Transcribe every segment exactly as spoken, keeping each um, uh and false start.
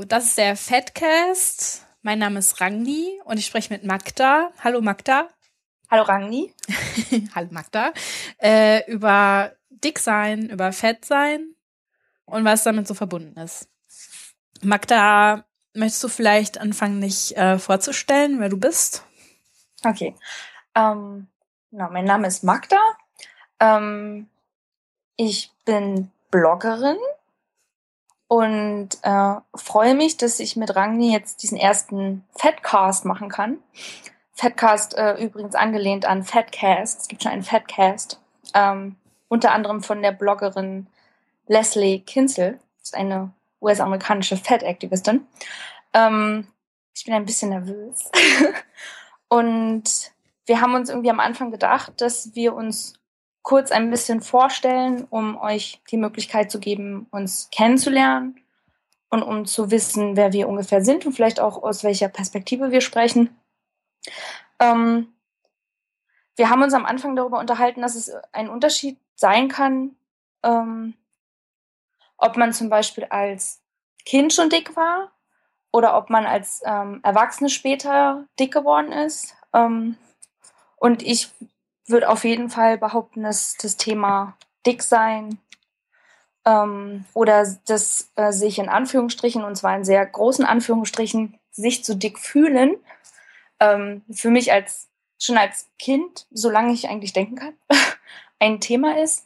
das ist der Fatcast. Mein Name ist Rangni und ich spreche mit Magda. Hallo Magda. Hallo Rangni. Hallo Magda. Äh, über Dicksein, über Fettsein und was damit so verbunden ist. Magda, möchtest du vielleicht anfangen, dich äh, vorzustellen, wer du bist? Okay. Ähm, genau, mein Name ist Magda. Ähm, ich bin Bloggerin und äh, freue mich, dass ich mit Rangni jetzt diesen ersten Fatcast machen kann. Fatcast äh, übrigens angelehnt an Fatcast. Es gibt schon einen Fatcast. Ähm, unter anderem von der Bloggerin Leslie Kinzel. Das ist eine U S-amerikanische Fat-Aktivistin. Ähm, ich bin ein bisschen nervös. Und wir haben uns irgendwie am Anfang gedacht, dass wir uns kurz ein bisschen vorstellen, um euch die Möglichkeit zu geben, uns kennenzulernen und um zu wissen, wer wir ungefähr sind und vielleicht auch aus welcher Perspektive wir sprechen. Ähm, wir haben uns am Anfang darüber unterhalten, dass es ein Unterschied sein kann, ähm, ob man zum Beispiel als Kind schon dick war oder ob man als ähm, Erwachsene später dick geworden ist. Ähm, und ich würde auf jeden Fall behaupten, dass das Thema Dicksein ähm, oder das äh, sich in Anführungsstrichen, und zwar in sehr großen Anführungsstrichen, sich zu dick fühlen, ähm, für mich als schon als Kind, solange ich eigentlich denken kann, ein Thema ist.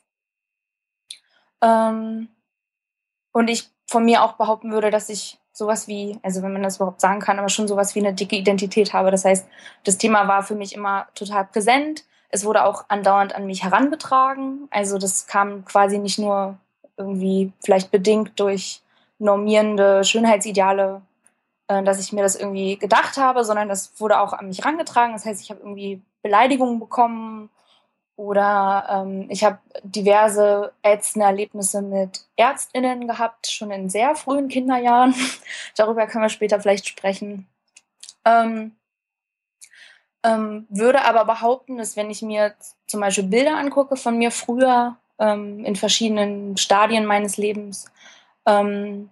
Ähm, und ich von mir auch behaupten würde, dass ich sowas wie, also wenn man das überhaupt sagen kann, aber schon sowas wie eine dicke Identität habe. Das heißt, das Thema war für mich immer total präsent. Es wurde auch andauernd an mich herangetragen. Also das kam quasi nicht nur irgendwie vielleicht bedingt durch normierende Schönheitsideale, äh, dass ich mir das irgendwie gedacht habe, sondern das wurde auch an mich herangetragen. Das heißt, ich habe irgendwie Beleidigungen bekommen oder ähm, ich habe diverse ätzende Erlebnisse mit ÄrztInnen gehabt, schon in sehr frühen Kinderjahren. Darüber können wir später vielleicht sprechen. Ähm, ähm, würde aber behaupten, dass wenn ich mir zum Beispiel Bilder angucke von mir früher ähm, in verschiedenen Stadien meines Lebens, ähm,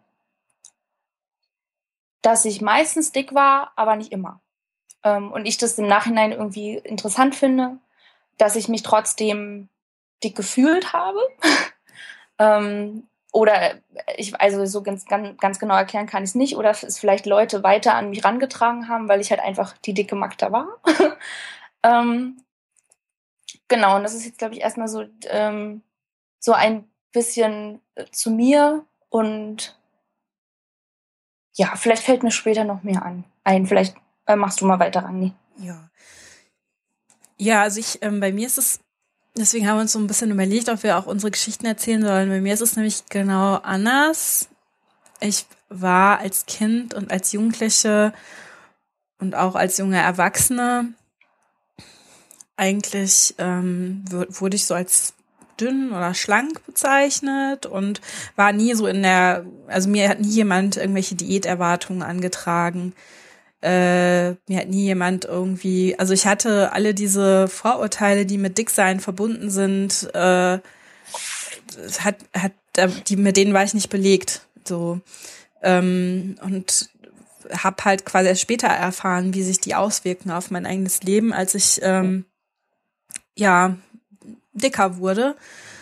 dass ich meistens dick war, aber nicht immer. Ähm, und ich das im Nachhinein irgendwie interessant finde, dass ich mich trotzdem dick gefühlt habe. ähm, oder ich, also so ganz, ganz, ganz genau erklären kann ich es nicht. Oder es vielleicht Leute weiter an mich rangetragen haben, weil ich halt einfach die dicke Magda war. ähm, genau, und das ist jetzt, glaube ich, erstmal so, ähm, so ein bisschen äh, zu mir. Und ja, vielleicht fällt mir später noch mehr an. Ein, vielleicht äh, machst du mal weiter, Rangni. Ja. Ja, also ich, ähm, bei mir ist es, deswegen haben wir uns so ein bisschen überlegt, ob wir auch unsere Geschichten erzählen sollen. Bei mir ist es nämlich genau anders. Ich war als Kind und als Jugendliche und auch als junge Erwachsene eigentlich ähm, wurde ich so als dünn oder schlank bezeichnet und war nie so in der, also mir hat nie jemand irgendwelche Diäterwartungen angetragen. Äh, mir hat nie jemand irgendwie, also ich hatte alle diese Vorurteile, die mit Dicksein verbunden sind, äh, hat, hat, die, mit denen war ich nicht belegt, so, ähm, und habe halt quasi erst später erfahren, wie sich die auswirken auf mein eigenes Leben, als ich, ähm, ja, dicker wurde.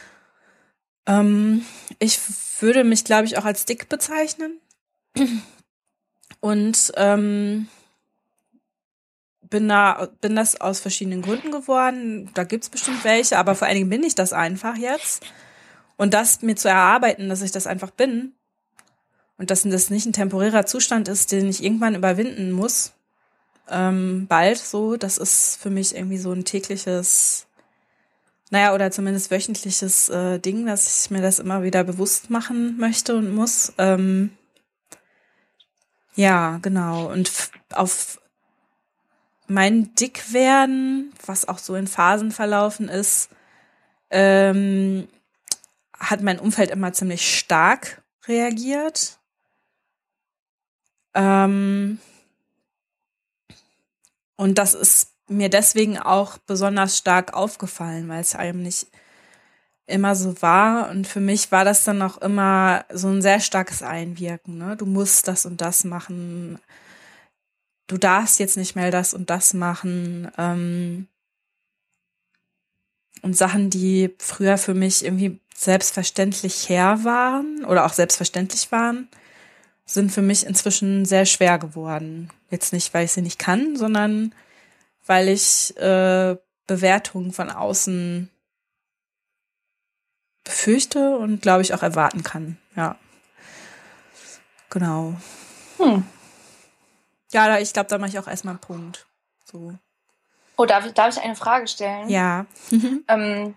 Ähm, ich würde mich, glaube ich, auch als dick bezeichnen. Und ähm, bin da, bin das aus verschiedenen Gründen geworden. Da gibt's bestimmt welche, aber vor allen Dingen bin ich das einfach jetzt. Und das mir zu erarbeiten, dass ich das einfach bin und dass das nicht ein temporärer Zustand ist, den ich irgendwann überwinden muss, ähm, bald so, das ist für mich irgendwie so ein tägliches, naja, oder zumindest wöchentliches äh, Ding, dass ich mir das immer wieder bewusst machen möchte und muss. Ähm, ja, genau. Und f- auf mein Dickwerden, was auch so in Phasen verlaufen ist, ähm, hat mein Umfeld immer ziemlich stark reagiert. Ähm, und das ist mir deswegen auch besonders stark aufgefallen, weil es einem nicht immer so war. Und für mich war das dann auch immer so ein sehr starkes Einwirken. Ne? Du musst das und das machen. Du darfst jetzt nicht mehr das und das machen. Ähm, und Sachen, die früher für mich irgendwie selbstverständlich her waren oder auch selbstverständlich waren, sind für mich inzwischen sehr schwer geworden. Jetzt nicht, weil ich sie nicht kann, sondern weil ich äh, Bewertungen von außen befürchte und, glaube ich, auch erwarten kann. Ja, genau. Hm. Ja, da- ich glaube, da mache ich auch erstmal einen Punkt. So. Oh, darf ich, darf ich eine Frage stellen? Ja. Ähm,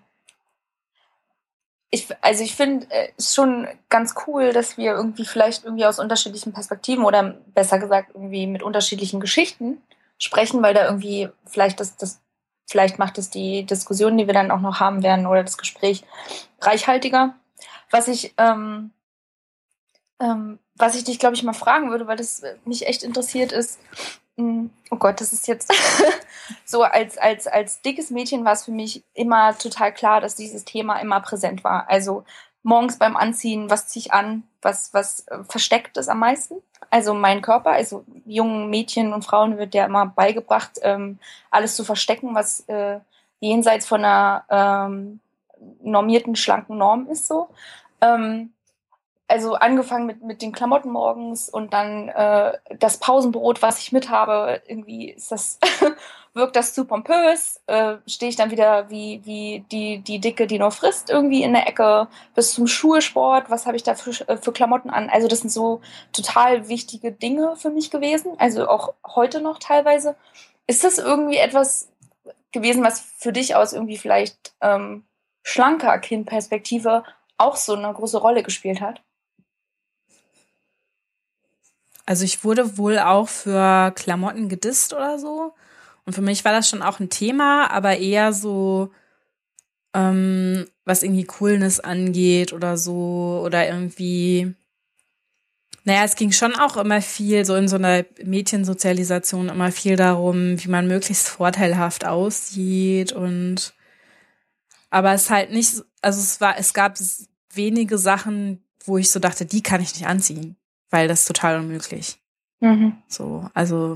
ich, also ich finde es schon ganz cool, dass wir irgendwie vielleicht irgendwie aus unterschiedlichen Perspektiven oder besser gesagt irgendwie mit unterschiedlichen Geschichten sprechen, weil da irgendwie vielleicht das, das vielleicht macht es die Diskussion, die wir dann auch noch haben werden oder das Gespräch reichhaltiger. Was ich ähm, ähm, was ich dich, glaube ich, mal fragen würde, weil das mich echt interessiert ist, mh, oh Gott, das ist jetzt so, als, als, als dickes Mädchen war es für mich immer total klar, dass dieses Thema immer präsent war. Also morgens beim Anziehen, was ziehe ich an, was, was äh, versteckt ist am meisten? Also mein Körper, also jungen Mädchen und Frauen wird ja immer beigebracht, ähm, alles zu verstecken, was äh, jenseits von einer ähm, normierten, schlanken Norm ist so. Ähm, also angefangen mit, mit den Klamotten morgens und dann äh, das Pausenbrot, was ich mit habe. Irgendwie ist das, wirkt das zu pompös. Äh, Stehe ich dann wieder wie, wie die, die Dicke, die nur frisst, irgendwie in der Ecke. Bis zum Schulsport, was habe ich da für, äh, für Klamotten an? Also das sind so total wichtige Dinge für mich gewesen. Also auch heute noch teilweise. Ist das irgendwie etwas gewesen, was für dich aus irgendwie vielleicht ähm, schlanker Kindperspektive auch so eine große Rolle gespielt hat? Also ich wurde wohl auch für Klamotten gedisst oder so. Und für mich war das schon auch ein Thema, aber eher so, ähm, was irgendwie Coolness angeht oder so. Oder irgendwie, naja, es ging schon auch immer viel, so in so einer Mädchensozialisation, immer viel darum, wie man möglichst vorteilhaft aussieht. Und aber es halt nicht, also es war, es gab wenige Sachen, wo ich so dachte, die kann ich nicht anziehen, weil das ist total unmöglich. Mhm. So, also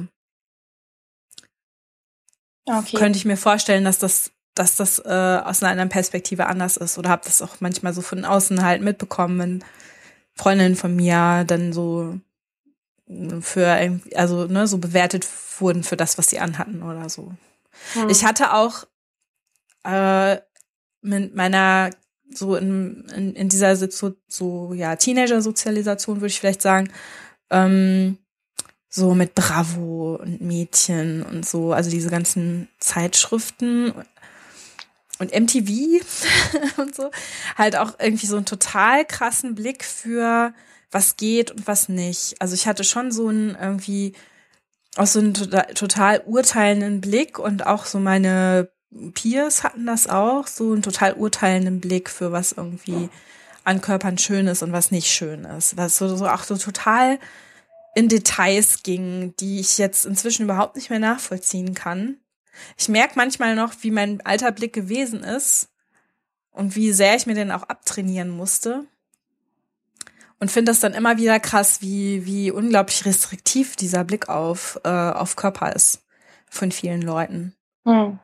Okay. könnte ich mir vorstellen, dass das, dass das äh, aus einer anderen Perspektive anders ist. Oder habe das auch manchmal so von außen halt mitbekommen, wenn Freundinnen von mir dann so für irgendwie, also ne, so bewertet wurden für das, was sie anhatten oder so. Hm. Ich hatte auch äh, mit meiner so in, in, in dieser so, so ja Teenager-Sozialisation würde ich vielleicht sagen, ähm, so mit Bravo und Mädchen und so, also diese ganzen Zeitschriften und M T V und so, halt auch irgendwie so einen total krassen Blick für was geht und was nicht. Also ich hatte schon so einen irgendwie auch so einen total, total urteilenden Blick und auch so meine Peers hatten das auch, so einen total urteilenden Blick für was irgendwie an Körpern schön ist und was nicht schön ist. Was so, so auch so total in Details ging, die ich jetzt inzwischen überhaupt nicht mehr nachvollziehen kann. Ich merke manchmal noch, wie mein alter Blick gewesen ist und wie sehr ich mir den auch abtrainieren musste. Und finde das dann immer wieder krass, wie, wie unglaublich restriktiv dieser Blick auf, äh, auf Körper ist von vielen Leuten. Hm.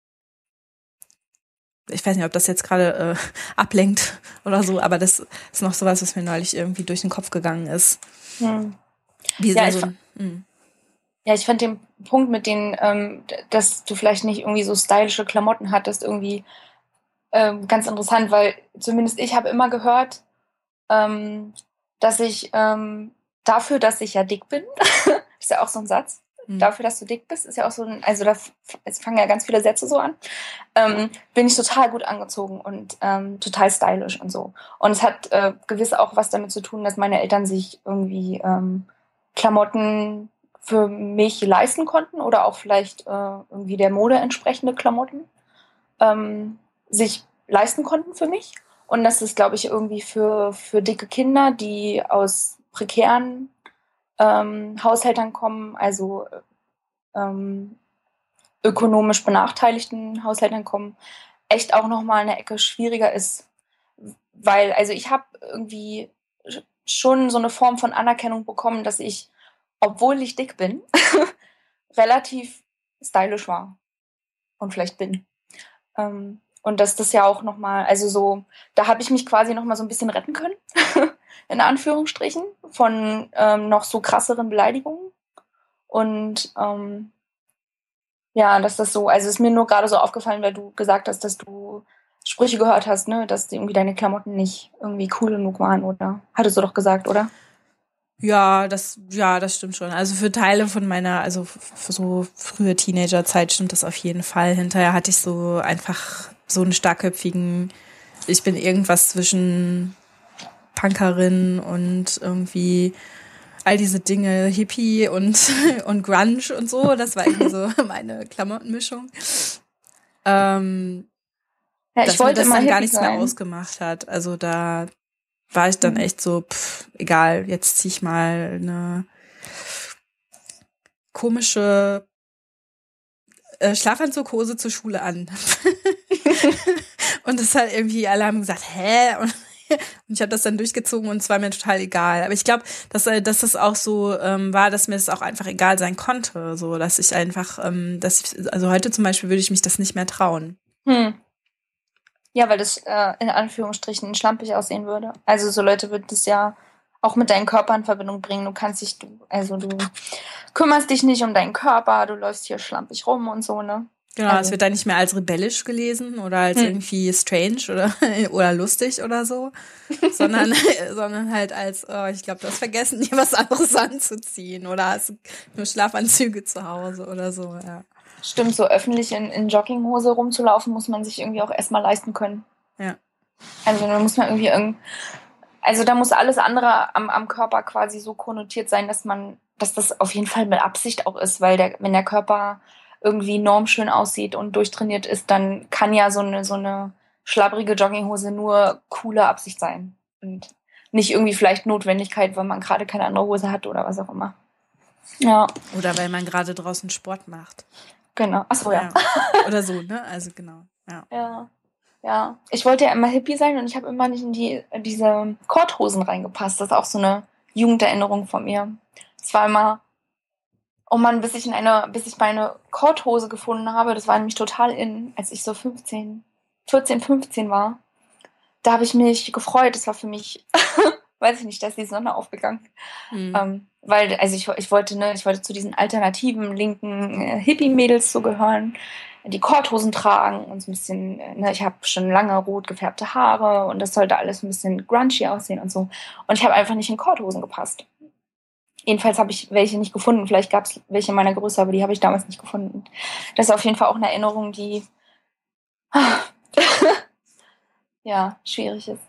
Ich weiß nicht, ob das jetzt gerade äh, ablenkt oder so, aber das ist noch sowas, was mir neulich irgendwie durch den Kopf gegangen ist. Hm. Wie Ja, so, ich, so, mh. ja, ich fand den Punkt mit den, ähm, dass du vielleicht nicht irgendwie so stylische Klamotten hattest, irgendwie ähm, ganz interessant, weil zumindest ich habe immer gehört, ähm, dass ich ähm, dafür, dass ich ja dick bin, ist ja auch so ein Satz, Mhm. dafür, dass du dick bist, ist ja auch so ein, also da f- es fangen ja ganz viele Sätze so an, ähm, bin ich total gut angezogen und ähm, total stylisch und so. Und es hat äh, gewiss auch was damit zu tun, dass meine Eltern sich irgendwie ähm, Klamotten für mich leisten konnten oder auch vielleicht äh, irgendwie der Mode entsprechende Klamotten ähm, sich leisten konnten für mich. Und das ist, glaube ich, irgendwie für, für dicke Kinder, die aus prekären ähm, Haushaltern kommen, also ähm, ökonomisch benachteiligten Haushaltern kommen, echt auch nochmal eine Ecke schwieriger ist, weil, also ich habe irgendwie schon so eine Form von Anerkennung bekommen, dass ich, obwohl ich dick bin, relativ stylisch war und vielleicht bin. Ähm, und dass das ja auch nochmal, also so, da habe ich mich quasi nochmal so ein bisschen retten können, in Anführungsstrichen, von ähm, noch so krasseren Beleidigungen. Und ähm, ja, dass das so, also ist mir nur gerade so aufgefallen, weil du gesagt hast, dass du Sprüche gehört hast, ne, dass die irgendwie deine Klamotten nicht irgendwie cool genug waren, oder? Hattest du doch gesagt, oder? Ja, das, ja, das stimmt schon. Also für Teile von meiner, also für so frühe Teenagerzeit stimmt das auf jeden Fall. Hinterher hatte ich so einfach so einen starkköpfigen, ich bin irgendwas zwischen Punkerin und irgendwie all diese Dinge, Hippie und, und Grunge und so. Das war irgendwie so meine Klamottenmischung. Ähm, Ja, ich dass mir wollte das immer dann gar Hippie nichts mehr sein. ausgemacht hat. Also da war ich dann Mhm. echt so, pff, egal, jetzt zieh ich mal eine komische äh, Schlafanzughose zur Schule an. Und das hat irgendwie, alle haben gesagt, hä? Und, und ich habe das dann durchgezogen und es war mir total egal. Aber ich glaube, dass, äh, dass das auch so ähm, war, dass mir das auch einfach egal sein konnte. So, dass ich einfach, ähm, dass ich, also heute zum Beispiel würde ich mich das nicht mehr trauen. Hm. Ja, weil das äh, in Anführungsstrichen schlampig aussehen würde. Also so Leute würden das ja auch mit deinem Körper in Verbindung bringen. Du kannst dich, du, also du kümmerst dich nicht um deinen Körper, du läufst hier schlampig rum und so, ne? Genau, Also. es wird dann nicht mehr als rebellisch gelesen oder als Hm. irgendwie strange oder, oder lustig oder so, sondern, sondern halt als, oh, ich glaube, du hast vergessen, dir was anderes anzuziehen oder hast nur Schlafanzüge zu Hause oder so, ja. Stimmt, so öffentlich in, in Jogginghose rumzulaufen, muss man sich irgendwie auch erstmal leisten können. Ja. Also da muss man irgendwie irgend, also da muss alles andere am, am Körper quasi so konnotiert sein, dass man, dass das auf jeden Fall mit Absicht auch ist, weil der, wenn der Körper irgendwie normschön aussieht und durchtrainiert ist, dann kann ja so eine, so eine schlabbrige Jogginghose nur coole Absicht sein. Und nicht irgendwie vielleicht Notwendigkeit, weil man gerade keine andere Hose hat oder was auch immer. Ja. Oder weil man gerade draußen Sport macht. Genau. Achso, ja. ja. Oder so, ne? Also genau. Ja. Ja. Ja. Ich wollte ja immer Hippie sein und ich habe immer nicht in die in diese Korthosen reingepasst. Das ist auch so eine Jugenderinnerung von mir. Es war immer, oh Mann, bis ich in eine, bis ich meine Korthose gefunden habe, das war nämlich total in, als ich so fünfzehn, vierzehn, fünfzehn war. Da habe ich mich gefreut. Das war für mich, weiß ich nicht, da ist die Sonne aufgegangen. Mhm. Ähm, weil, also ich, ich wollte, ne, ich wollte zu diesen alternativen linken äh, Hippie-Mädels so gehören, die Korthosen tragen und so ein bisschen, ne, ich habe schon lange rot gefärbte Haare und das sollte alles ein bisschen grungy aussehen und so. Und ich habe einfach nicht in Korthosen gepasst. Jedenfalls habe ich welche nicht gefunden. Vielleicht gab es welche in meiner Größe, aber die habe ich damals nicht gefunden. Das ist auf jeden Fall auch eine Erinnerung, die ja, schwierig ist.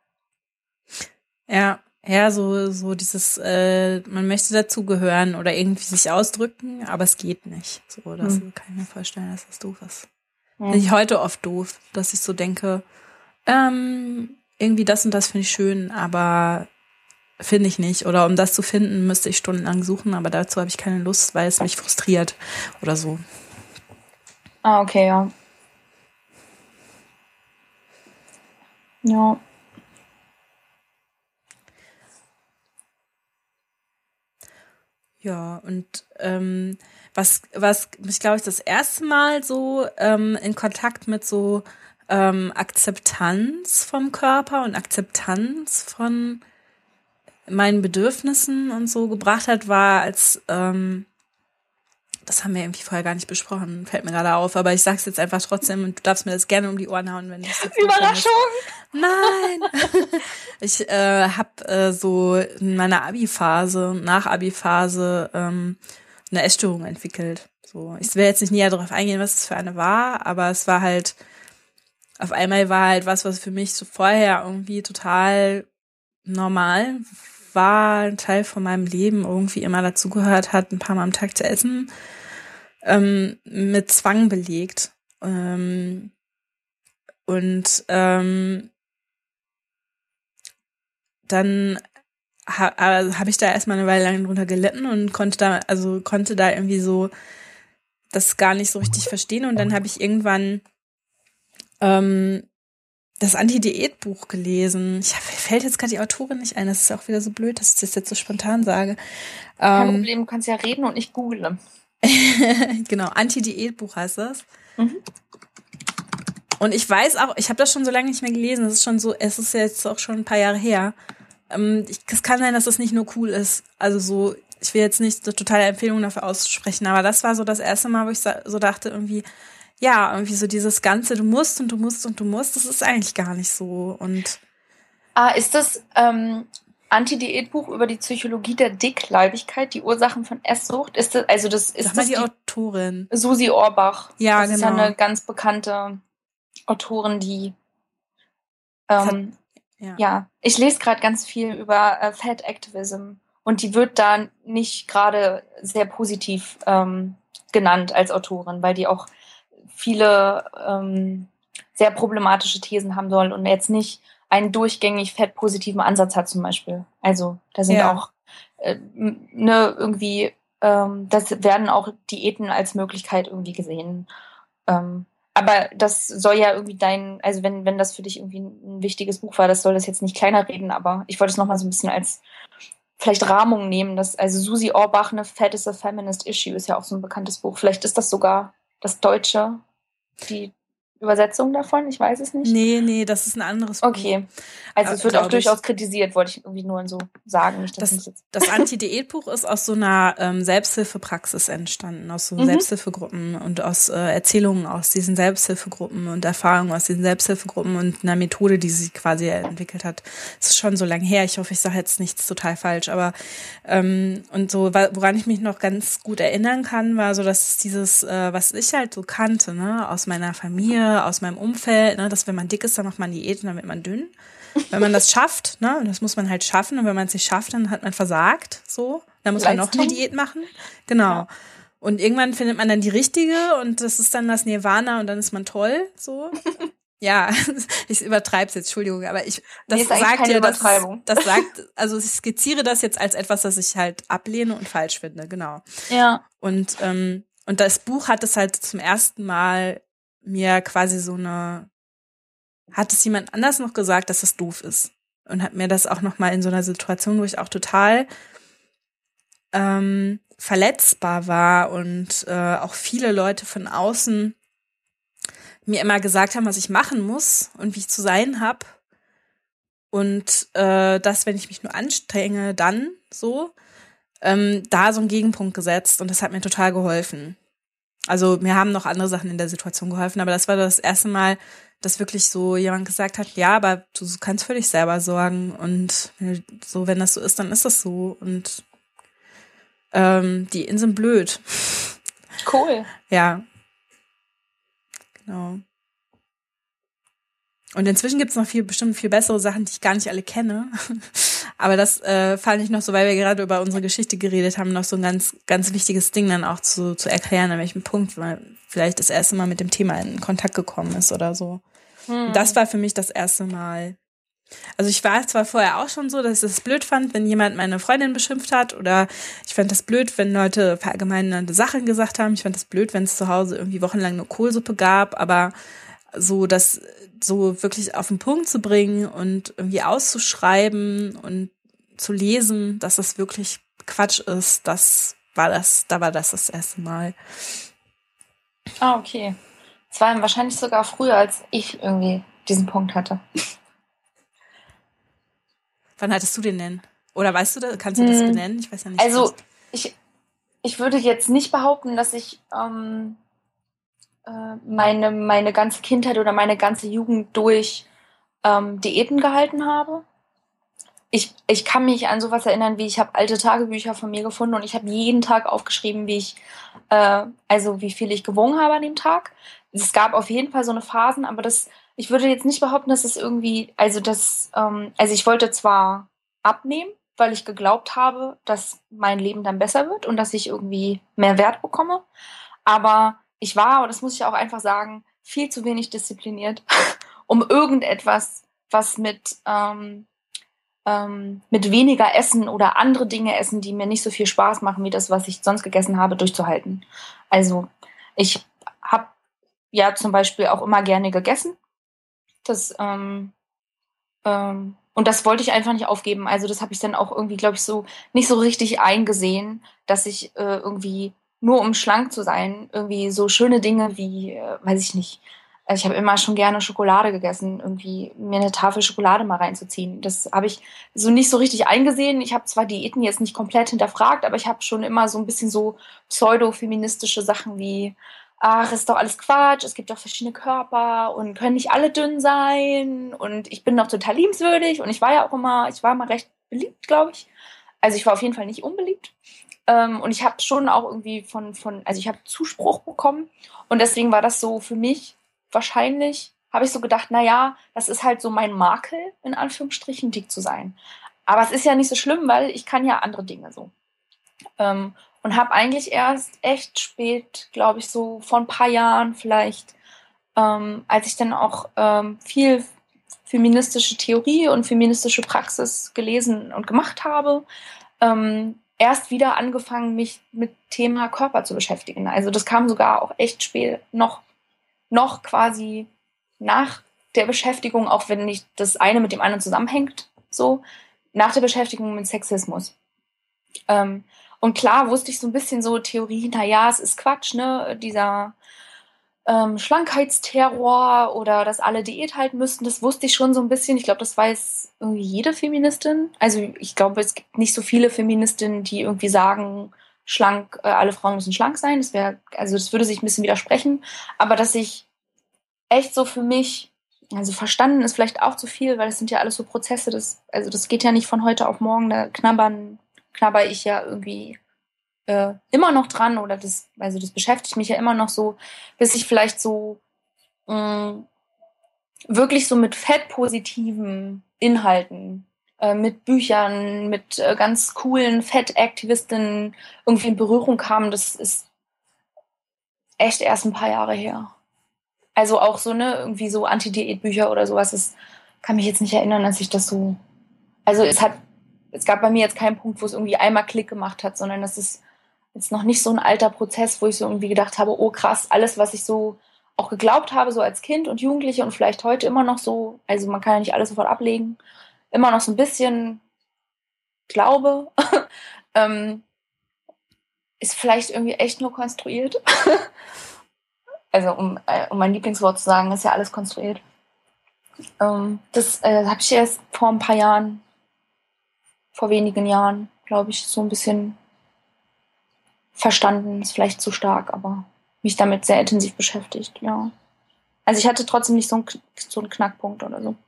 Ja, ja, so, so dieses, äh, man möchte dazugehören oder irgendwie sich ausdrücken, aber es geht nicht. So, das hm. kann ich mir vorstellen, dass das doof ist. Hm. Finde ich heute oft doof, dass ich so denke, ähm, irgendwie das und das finde ich schön, aber finde ich nicht. Oder um das zu finden, müsste ich stundenlang suchen, aber dazu habe ich keine Lust, weil es mich frustriert oder so. Ah, okay, ja. Ja. Ja, und ähm, was, was mich, glaube ich, das erste Mal so ähm, in Kontakt mit so ähm, Akzeptanz vom Körper und Akzeptanz von meinen Bedürfnissen und so gebracht hat, war als, ähm, das haben wir irgendwie vorher gar nicht besprochen, fällt mir gerade auf, aber ich sag's jetzt einfach trotzdem und du darfst mir das gerne um die Ohren hauen, wenn du es jetzt Überraschung! Nein! Ich äh, habe äh, so in meiner Abi-Phase, nach Abi-Phase ähm, eine Essstörung entwickelt. So, ich will jetzt nicht näher darauf eingehen, was es für eine war, aber es war halt, auf einmal war halt was, was für mich so vorher irgendwie total normal war, ein Teil von meinem Leben irgendwie immer dazugehört hat, ein paar Mal am Tag zu essen, ähm, mit Zwang belegt. Ähm, und ähm, dann ha, also habe ich da erstmal eine Weile lang drunter gelitten und konnte da, also konnte da irgendwie so das gar nicht so richtig verstehen. Und dann habe ich irgendwann ähm, das Anti-Diät-Buch gelesen. Ich hab, fällt jetzt gerade die Autorin nicht ein. Das ist auch wieder so blöd, dass ich das jetzt so spontan sage. Kein Ähm, Problem, du kannst ja reden und ich google. genau, Anti-Diät-Buch heißt das. Mhm. Und ich weiß auch, ich habe das schon so lange nicht mehr gelesen. Es ist schon so, es ist jetzt auch schon ein paar Jahre her. Ähm, ich, es kann sein, dass das nicht nur cool ist. Also so, ich will jetzt nicht eine totale Empfehlung dafür aussprechen, aber das war so das erste Mal, wo ich so dachte, irgendwie, ja, irgendwie so dieses Ganze, du musst und du musst und du musst, das ist eigentlich gar nicht so. Und Ah, ist das ähm, Anti-Diät-Buch über die Psychologie der Dickleibigkeit, die Ursachen von Esssucht? Ist das, also das ist sag mal das die die Autorin. Susi Orbach? Ja, das genau. ist ja eine ganz bekannte Autorin, die Das hat, ähm, ja. ja, ich lese gerade ganz viel über äh, Fat Activism und die wird da nicht gerade sehr positiv ähm, genannt als Autorin, weil die auch viele ähm, sehr problematische Thesen haben soll und jetzt nicht einen durchgängig fettpositiven Ansatz hat zum Beispiel. Also da sind Ja. auch äh, ne, irgendwie, ähm, das werden auch Diäten als Möglichkeit irgendwie gesehen. Ähm, aber das soll ja irgendwie dein, also wenn, wenn das für dich irgendwie ein wichtiges Buch war, das soll das jetzt nicht kleiner reden, aber ich wollte es nochmal so ein bisschen als vielleicht Rahmung nehmen, dass, also Susi Orbach, eine Fat is a Feminist Issue, ist ja auch so ein bekanntes Buch. Vielleicht ist das sogar das Deutsche, die Übersetzung davon, ich weiß es nicht. Nee, nee, das ist ein anderes Buch. Okay, also es wird auch durchaus kritisiert, wollte ich irgendwie nur so sagen. Nicht, dass das jetzt das Anti-Diät-Buch ist aus so einer ähm, Selbsthilfepraxis entstanden, aus so Mhm. Selbsthilfegruppen und aus äh, Erzählungen aus diesen Selbsthilfegruppen und Erfahrungen aus diesen Selbsthilfegruppen und einer Methode, die sie quasi entwickelt hat. Es ist schon so lange her, ich hoffe, ich sage jetzt nichts total falsch, aber ähm, und so, woran ich mich noch ganz gut erinnern kann, war so, dass dieses, äh, was ich halt so kannte, ne, aus meiner Familie, aus meinem Umfeld, ne, dass wenn man dick ist, dann macht man Diät und dann wird man dünn. Wenn man das schafft, ne, und das muss man halt schaffen, und wenn man es nicht schafft, dann hat man versagt, so. Dann muss man noch eine Diät machen. Genau. Ja. Und irgendwann findet man dann die richtige und das ist dann das Nirvana und dann ist man toll, so. Ja, ich übertreibe es jetzt, Entschuldigung, aber ich, das Nee, sagt ja, das, Übertreibung. das sagt, also ich skizziere das jetzt als etwas, das ich halt ablehne und falsch finde, genau. Ja. Und, ähm, und das Buch hat es halt zum ersten Mal mir quasi so eine, hat es jemand anders noch gesagt, dass das doof ist. Und hat mir das auch noch mal in so einer Situation, wo ich auch total ähm, verletzbar war und äh, auch viele Leute von außen mir immer gesagt haben, was ich machen muss und wie ich zu sein habe. Und äh, dass, wenn ich mich nur anstrenge, dann so, ähm, da so einen Gegenpunkt gesetzt. Und das hat mir total geholfen. Also mir haben noch andere Sachen in der Situation geholfen, aber das war das erste Mal, dass wirklich so jemand gesagt hat, ja, aber du kannst für dich selber sorgen und so, wenn das so ist, dann ist das so und ähm, die Inseln blöd. Cool. Ja. Genau. Und inzwischen gibt's noch viel, bestimmt viel bessere Sachen, die ich gar nicht alle kenne. Aber das äh, fand ich noch so, weil wir gerade über unsere Geschichte geredet haben, noch so ein ganz, ganz wichtiges Ding dann auch zu, zu erklären, an welchem Punkt man vielleicht das erste Mal mit dem Thema in Kontakt gekommen ist oder so. Hm. Das war für mich das erste Mal. Also ich war zwar vorher auch schon so, dass ich das blöd fand, wenn jemand meine Freundin beschimpft hat, oder ich fand das blöd, wenn Leute verallgemeinernde Sachen gesagt haben. Ich fand das blöd, wenn es zu Hause irgendwie wochenlang nur Kohlsuppe gab, aber so das so wirklich auf den Punkt zu bringen und irgendwie auszuschreiben und zu lesen, dass das wirklich Quatsch ist, das war das, da war das das erste Mal. Ah, okay. Es war wahrscheinlich sogar früher, als ich irgendwie diesen Punkt hatte. Wann hattest du den denn? Oder weißt du das? Kannst du das hm. benennen? Ich weiß ja nicht. Also ich, ich würde jetzt nicht behaupten, dass ich ähm, äh, meine, meine ganze Kindheit oder meine ganze Jugend durch ähm, Diäten gehalten habe. Ich, ich kann mich an sowas erinnern, wie ich habe alte Tagebücher von mir gefunden und ich habe jeden Tag aufgeschrieben, wie ich, äh, also wie viel ich gewogen habe an dem Tag. Es gab auf jeden Fall so eine Phasen, aber das, ich würde jetzt nicht behaupten, dass es irgendwie, also das, ähm, also ich wollte zwar abnehmen, weil ich geglaubt habe, dass mein Leben dann besser wird und dass ich irgendwie mehr Wert bekomme, aber ich war, und das muss ich auch einfach sagen, viel zu wenig diszipliniert, um irgendetwas, was mit ähm, ähm, mit weniger Essen oder andere Dinge essen, die mir nicht so viel Spaß machen wie das, was ich sonst gegessen habe, durchzuhalten. Also ich habe ja zum Beispiel auch immer gerne gegessen Das, ähm, ähm, und das wollte ich einfach nicht aufgeben. Also das habe ich dann auch irgendwie, glaube ich, so nicht so richtig eingesehen, dass ich äh, irgendwie nur um schlank zu sein, irgendwie so schöne Dinge wie, äh, weiß ich nicht, also ich habe immer schon gerne Schokolade gegessen, irgendwie mir eine Tafel Schokolade mal reinzuziehen. Das habe ich so nicht so richtig eingesehen. Ich habe zwar Diäten jetzt nicht komplett hinterfragt, aber ich habe schon immer so ein bisschen so pseudo-feministische Sachen wie, ach, ist doch alles Quatsch, es gibt doch verschiedene Körper und können nicht alle dünn sein und ich bin doch total liebenswürdig und ich war ja auch immer, ich war immer recht beliebt, glaube ich. Also ich war auf jeden Fall nicht unbeliebt. Ähm, und ich habe schon auch irgendwie von, von, also ich habe Zuspruch bekommen und deswegen war das so für mich wahrscheinlich, habe ich so gedacht, na ja, das ist halt so mein Makel, in Anführungsstrichen, dick zu sein. Aber es ist ja nicht so schlimm, weil ich kann ja andere Dinge so. Ähm, und habe eigentlich erst echt spät, glaube ich, so vor ein paar Jahren vielleicht, ähm, als ich dann auch ähm, viel feministische Theorie und feministische Praxis gelesen und gemacht habe, ähm, erst wieder angefangen, mich mit Thema Körper zu beschäftigen. Also das kam sogar auch echt spät, noch, noch quasi nach der Beschäftigung, auch wenn nicht das eine mit dem anderen zusammenhängt, so, nach der Beschäftigung mit Sexismus. Ähm, und klar wusste ich so ein bisschen so Theorie, naja, es ist Quatsch, ne, dieser ähm, Schlankheitsterror oder dass alle Diät halten müssten, das wusste ich schon so ein bisschen. Ich glaube, das weiß irgendwie jede Feministin. Also ich glaube, es gibt nicht so viele Feministinnen, die irgendwie sagen, schlank, äh, alle Frauen müssen schlank sein. Das wäre, also das würde sich ein bisschen widersprechen. Aber dass ich echt so für mich, also verstanden ist vielleicht auch zu viel, weil das sind ja alles so Prozesse, das, also das geht ja nicht von heute auf morgen, da knabbern, knabber ich ja irgendwie äh, immer noch dran oder das, also das beschäftigt mich ja immer noch so, bis ich vielleicht so mh, wirklich so mit fettpositiven Inhalten, äh, mit Büchern, mit äh, ganz coolen Fettaktivistinnen irgendwie in Berührung kam, das ist echt erst ein paar Jahre her. Also auch so, ne, irgendwie so Anti-Diät-Bücher oder sowas, das kann mich jetzt nicht erinnern, als ich das so, also es hat, es gab bei mir jetzt keinen Punkt, wo es irgendwie einmal Klick gemacht hat, sondern das ist jetzt noch nicht so ein alter Prozess, wo ich so irgendwie gedacht habe, oh krass, alles, was ich so auch geglaubt habe, so als Kind und Jugendliche und vielleicht heute immer noch so, also man kann ja nicht alles sofort ablegen, immer noch so ein bisschen glaube, ähm, ist vielleicht irgendwie echt nur konstruiert. Also um, äh, um mein Lieblingswort zu sagen, ist ja alles konstruiert. Ähm, das äh, habe ich erst vor ein paar Jahren, vor wenigen Jahren, glaube ich, so ein bisschen verstanden. Ist vielleicht zu stark, aber mich damit sehr intensiv beschäftigt, ja. Also ich hatte trotzdem nicht so einen, so einen Knackpunkt oder so.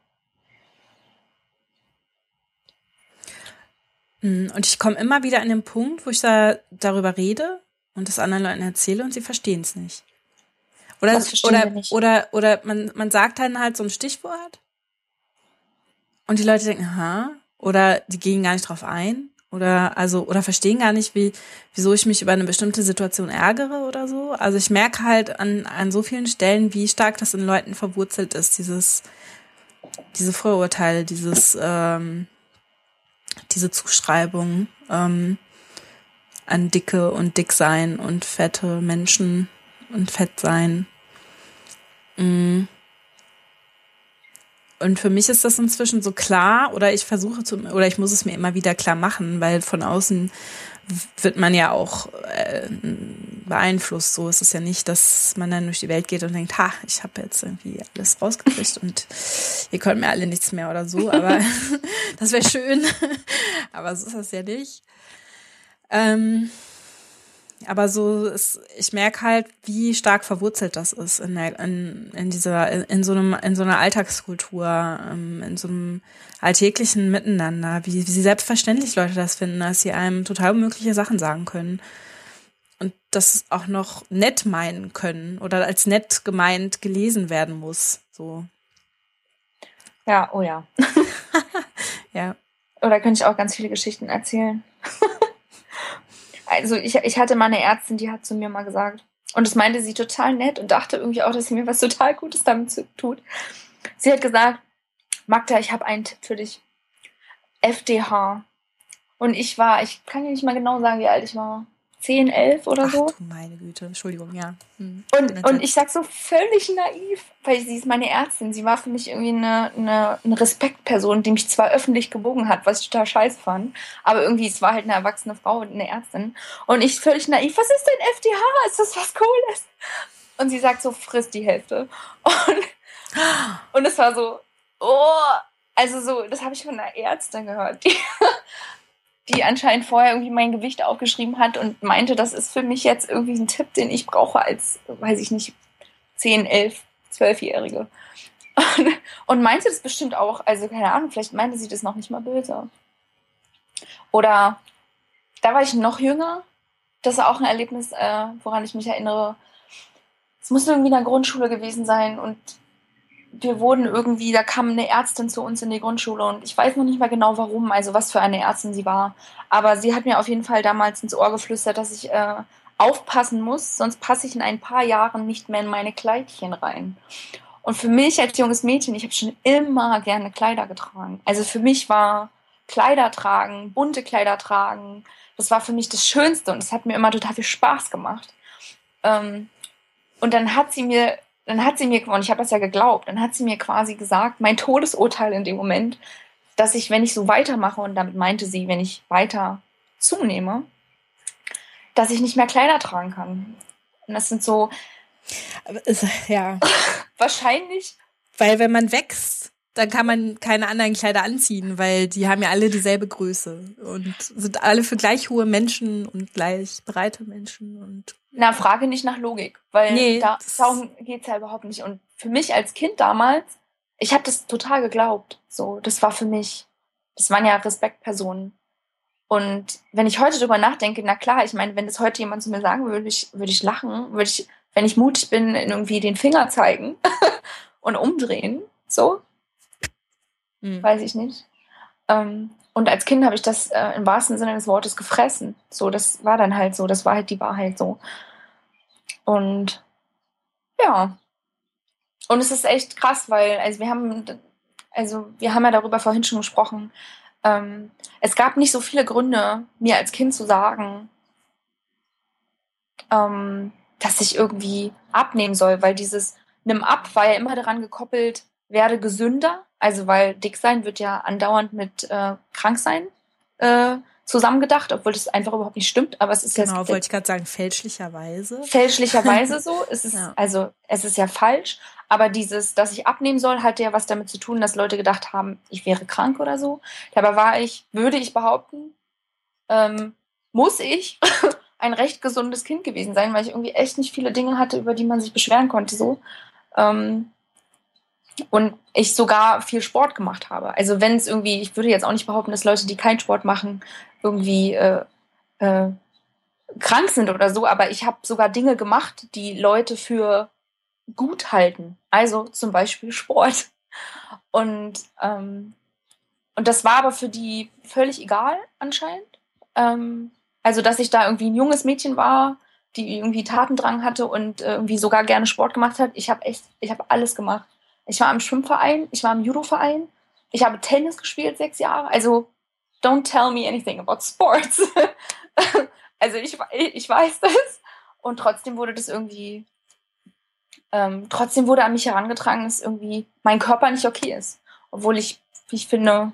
Und ich komme immer wieder an den Punkt, wo ich da darüber rede und das anderen Leuten erzähle und sie verstehen es nicht. Oder, Was verstehen wir oder, nicht? oder, oder man, man sagt dann halt so ein Stichwort und die Leute denken, aha, oder die gehen gar nicht drauf ein oder also oder verstehen gar nicht, wie wieso ich mich über eine bestimmte Situation ärgere oder so. Also ich merke halt an an so vielen Stellen, wie stark das in Leuten verwurzelt ist, dieses diese Vorurteile, dieses ähm, diese Zuschreibung ähm, an Dicke und Dicksein und fette Menschen und Fettsein. Mm. Und für mich ist das inzwischen so klar, oder ich versuche zu, oder ich muss es mir immer wieder klar machen, weil von außen wird man ja auch äh, beeinflusst. So ist es ja nicht, dass man dann durch die Welt geht und denkt, ha, ich habe jetzt irgendwie alles rausgekriegt und ihr könnt mir alle nichts mehr oder so, aber das wäre schön. Aber so ist das ja nicht. Ähm, aber so ist, ich merke halt, wie stark verwurzelt das ist in der, in, in dieser, in so einem, in so einer Alltagskultur, in so einem alltäglichen Miteinander, wie, wie selbstverständlich Leute das finden, dass sie einem total unmögliche Sachen sagen können und das auch noch nett meinen können oder als nett gemeint gelesen werden muss, so. Ja, oh ja. Ja. Oder könnte ich auch ganz viele Geschichten erzählen. Also ich, ich hatte mal eine Ärztin, die hat zu mir mal gesagt, und das meinte sie total nett und dachte irgendwie auch, dass sie mir was total Gutes damit tut. Sie hat gesagt, Magda, ich habe einen Tipp für dich. F D H. Und ich war, ich kann dir nicht mal genau sagen, wie alt ich war. zehn, elf oder Ach so. du meine Güte, Entschuldigung, ja. Hm. Und, und ich sag so völlig naiv, weil sie ist meine Ärztin. Sie war für mich irgendwie eine, eine, eine Respektperson, die mich zwar öffentlich gebogen hat, was ich total scheiße fand, aber irgendwie, es war halt eine erwachsene Frau und eine Ärztin. Und ich völlig naiv, was ist denn F D H? Ist das was Cooles? Und sie sagt so, friss die Hälfte. Und, und es war so, oh, also so, das habe ich von einer Ärztin gehört, die, die anscheinend vorher irgendwie mein Gewicht aufgeschrieben hat und meinte, das ist für mich jetzt irgendwie ein Tipp, den ich brauche als, weiß ich nicht, zehn, elf, zwölfjährige. Und, und meinte das bestimmt auch, also keine Ahnung, vielleicht meinte sie das noch nicht mal böse. Oder da war ich noch jünger. Das ist auch ein Erlebnis, äh, woran ich mich erinnere. Es musste irgendwie in der Grundschule gewesen sein und wir wurden irgendwie, da kam eine Ärztin zu uns in die Grundschule und ich weiß noch nicht mal genau warum, also was für eine Ärztin sie war. Aber sie hat mir auf jeden Fall damals ins Ohr geflüstert, dass ich äh, aufpassen muss, sonst passe ich in ein paar Jahren nicht mehr in meine Kleidchen rein. Und für mich als junges Mädchen, ich habe schon immer gerne Kleider getragen. Also für mich war Kleider tragen, bunte Kleider tragen, das war für mich das Schönste und es hat mir immer total viel Spaß gemacht. Ähm, und dann hat sie mir Dann hat sie mir, und ich habe das ja geglaubt, dann hat sie mir quasi gesagt, mein Todesurteil in dem Moment, dass ich, wenn ich so weitermache, und damit meinte sie, wenn ich weiter zunehme, dass ich nicht mehr Kleider tragen kann. Und das sind so, Aber ist, ja. wahrscheinlich. Weil wenn man wächst, dann kann man keine anderen Kleider anziehen, weil die haben ja alle dieselbe Größe und sind alle für gleich hohe Menschen und gleich breite Menschen und Na, frage nicht nach Logik, weil nee, da, darum geht's ja überhaupt nicht. Und für mich als Kind damals, ich habe das total geglaubt. So, das war für mich, das waren ja Respektpersonen. Und wenn ich heute drüber nachdenke, na klar, ich meine, wenn das heute jemand zu mir sagen würde, ich, würde ich lachen, würde ich, wenn ich mutig bin, irgendwie den Finger zeigen und umdrehen, so, hm. weiß ich nicht. Ähm, und als Kind habe ich das äh, im wahrsten Sinne des Wortes gefressen. So, das war dann halt so, das war halt die Wahrheit so. Und ja, und es ist echt krass, weil, also wir haben, also wir haben ja darüber vorhin schon gesprochen, ähm, es gab nicht so viele Gründe, mir als Kind zu sagen, ähm, dass ich irgendwie abnehmen soll, weil dieses Nimm ab war ja immer daran gekoppelt, werde gesünder, also weil dick sein wird ja andauernd mit äh, krank sein äh, zusammengedacht, obwohl das einfach überhaupt nicht stimmt, aber es ist genau, ja... Genau, wollte ich gerade sagen, fälschlicherweise. Fälschlicherweise so, es ist, ja. also es ist ja falsch, aber dieses, dass ich abnehmen soll, hatte ja was damit zu tun, dass Leute gedacht haben, ich wäre krank oder so. Dabei war ich, würde ich behaupten, ähm, muss ich ein recht gesundes Kind gewesen sein, weil ich irgendwie echt nicht viele Dinge hatte, über die man sich beschweren konnte, so. Ähm, und ich sogar viel Sport gemacht habe. Also wenn es irgendwie, ich würde jetzt auch nicht behaupten, dass Leute, die keinen Sport machen, irgendwie äh, äh, krank sind oder so, aber ich habe sogar Dinge gemacht, die Leute für gut halten. Also zum Beispiel Sport. Und, ähm, und das war aber für die völlig egal anscheinend. Ähm, also dass ich da irgendwie ein junges Mädchen war, die irgendwie Tatendrang hatte und äh, irgendwie sogar gerne Sport gemacht hat. Ich habe echt, ich habe alles gemacht. Ich war im Schwimmverein, ich war im Judoverein, ich habe Tennis gespielt sechs Jahre. Also don't tell me anything about sports. Also ich, ich weiß das. Und trotzdem wurde das irgendwie, ähm, trotzdem wurde an mich herangetragen, dass irgendwie mein Körper nicht okay ist. Obwohl ich, wie ich finde,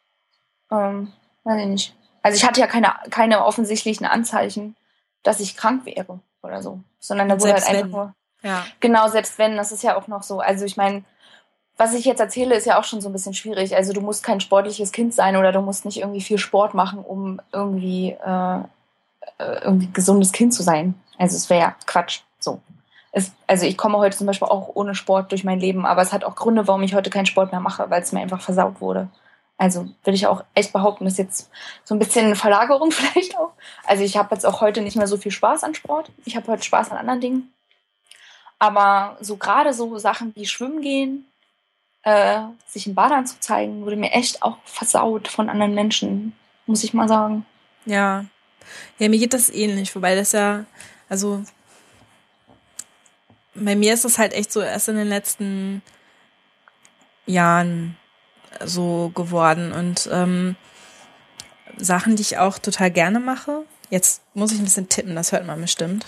ähm, weiß ich nicht. Also ich hatte ja keine, keine offensichtlichen Anzeichen, dass ich krank wäre oder so. Sondern da wurde halt einfach wenn. nur, ja. Genau, selbst wenn, das ist ja auch noch so. Also ich meine, was ich jetzt erzähle, ist ja auch schon so ein bisschen schwierig. Also du musst kein sportliches Kind sein oder du musst nicht irgendwie viel Sport machen, um irgendwie äh, irgendwie gesundes Kind zu sein. Also es wäre ja Quatsch. So. Es, also ich komme heute zum Beispiel auch ohne Sport durch mein Leben, aber es hat auch Gründe, warum ich heute keinen Sport mehr mache, weil es mir einfach versaut wurde. Also würde ich auch echt behaupten, das ist jetzt so ein bisschen eine Verlagerung vielleicht auch. Also ich habe jetzt auch heute nicht mehr so viel Spaß an Sport. Ich habe heute Spaß an anderen Dingen. Aber so gerade so Sachen wie Schwimmen gehen, äh, sich im Bad anzuzeigen, wurde mir echt auch versaut von anderen Menschen, muss ich mal sagen. Ja. Ja, mir geht das ähnlich, wobei das ja, also bei mir ist es halt echt so erst in den letzten Jahren so geworden und ähm, Sachen, die ich auch total gerne mache, Jetzt muss ich ein bisschen tippen, das hört man bestimmt.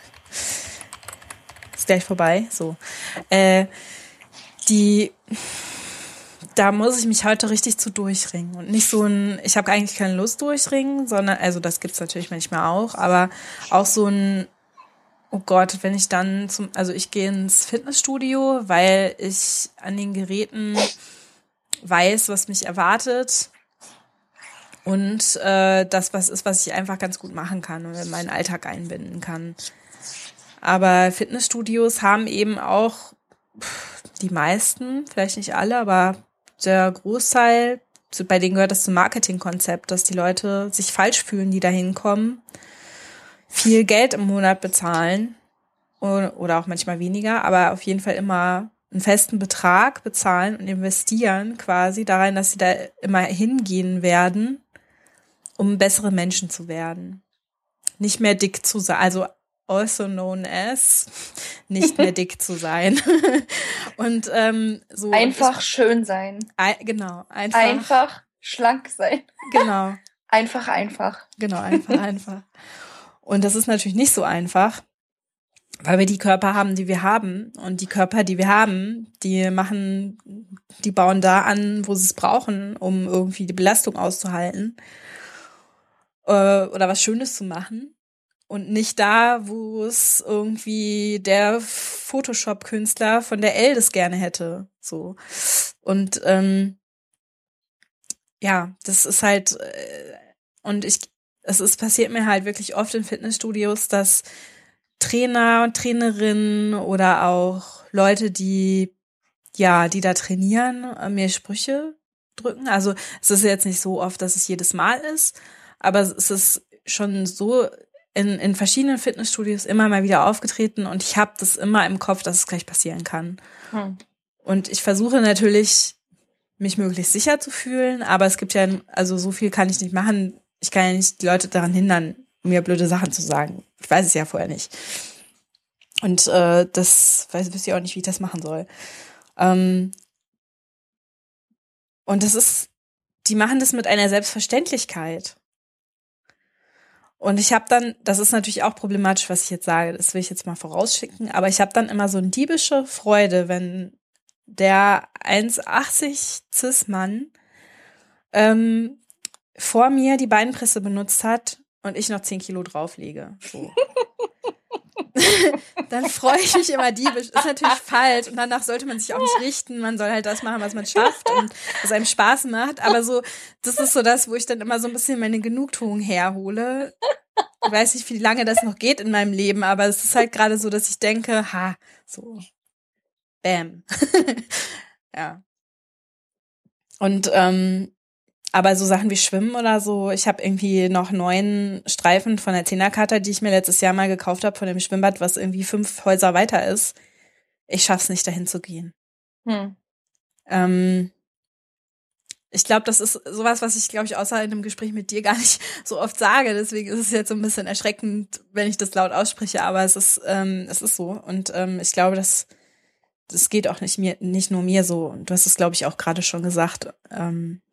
Ist gleich vorbei. So. Äh, die, da muss ich mich heute richtig zu durchringen. Und nicht so ein, ich habe eigentlich keine Lust durchringen, sondern, also das gibt's natürlich manchmal auch, aber auch so ein, oh Gott, wenn ich dann zum, also ich gehe ins Fitnessstudio, weil ich an den Geräten weiß, was mich erwartet. Und äh, das was ist, was ich einfach ganz gut machen kann und in meinen Alltag einbinden kann. Aber Fitnessstudios haben eben auch die meisten, vielleicht nicht alle, aber der Großteil, bei denen gehört das zum Marketingkonzept, dass die Leute sich falsch fühlen, die da hinkommen, viel Geld im Monat bezahlen oder auch manchmal weniger, aber auf jeden Fall immer einen festen Betrag bezahlen und investieren quasi darin, dass sie da immer hingehen werden, um bessere Menschen zu werden. Nicht mehr dick zu sein, also also known as, nicht mehr dick zu sein. Und ähm, so Einfach ich, schön sein. Ein, genau, einfach. Einfach schlank sein. Genau. Einfach, einfach. Genau, einfach, einfach. Und das ist natürlich nicht so einfach, weil wir die Körper haben, die wir haben. Und die Körper, die wir haben, die machen, die bauen da an, wo sie es brauchen, um irgendwie die Belastung auszuhalten. Oder was Schönes zu machen und nicht da, wo es irgendwie der Photoshop-Künstler von der Elle das gerne hätte. So. Und ähm, ja, das ist halt äh, und ich, es ist passiert mir halt wirklich oft in Fitnessstudios, dass Trainer und Trainerinnen oder auch Leute, die ja, die da trainieren, mir Sprüche drücken. Also es ist jetzt nicht so oft, dass es jedes Mal ist, aber es ist schon so in, in verschiedenen Fitnessstudios immer mal wieder aufgetreten und ich habe das immer im Kopf, dass es gleich passieren kann. Hm. Und ich versuche natürlich, mich möglichst sicher zu fühlen, aber es gibt ja, also so viel kann ich nicht machen. Ich kann ja nicht die Leute daran hindern, mir blöde Sachen zu sagen. Ich weiß es ja vorher nicht. Und äh, das weiß ich auch nicht, wie ich das machen soll. Ähm, und das ist, die machen das mit einer Selbstverständlichkeit. Und ich habe dann, das ist natürlich auch problematisch, was ich jetzt sage, das will ich jetzt mal vorausschicken, aber ich habe dann immer so eine diebische Freude, wenn der eins achtzig Cis-Mann ähm, vor mir die Beinpresse benutzt hat und ich noch zehn Kilo drauflege. So. Dann freue ich mich immer diebisch. Ist natürlich falsch und danach sollte man sich auch nicht richten. Man soll halt das machen, was man schafft und was einem Spaß macht. Aber so, das ist so das, wo ich dann immer so ein bisschen meine Genugtuung herhole. Ich weiß nicht, wie lange das noch geht in meinem Leben, aber es ist halt gerade so, dass ich denke, ha, so, bam. Ja. Und ähm, aber so Sachen wie Schwimmen oder so, ich habe irgendwie noch neun Streifen von der Zehnerkarte, die ich mir letztes Jahr mal gekauft habe von dem Schwimmbad, was irgendwie fünf Häuser weiter ist. Ich schaff's nicht, dahin zu gehen. Hm. Ähm, ich glaube, das ist sowas, was ich, glaube ich, außer in einem Gespräch mit dir gar nicht so oft sage. Deswegen ist es jetzt so ein bisschen erschreckend, wenn ich das laut ausspreche. Aber es ist, ähm, es ist so. Und ähm, ich glaube, das, das geht auch nicht mir, nicht nur mir so. Und du hast es, glaube ich, auch gerade schon gesagt. Ähm,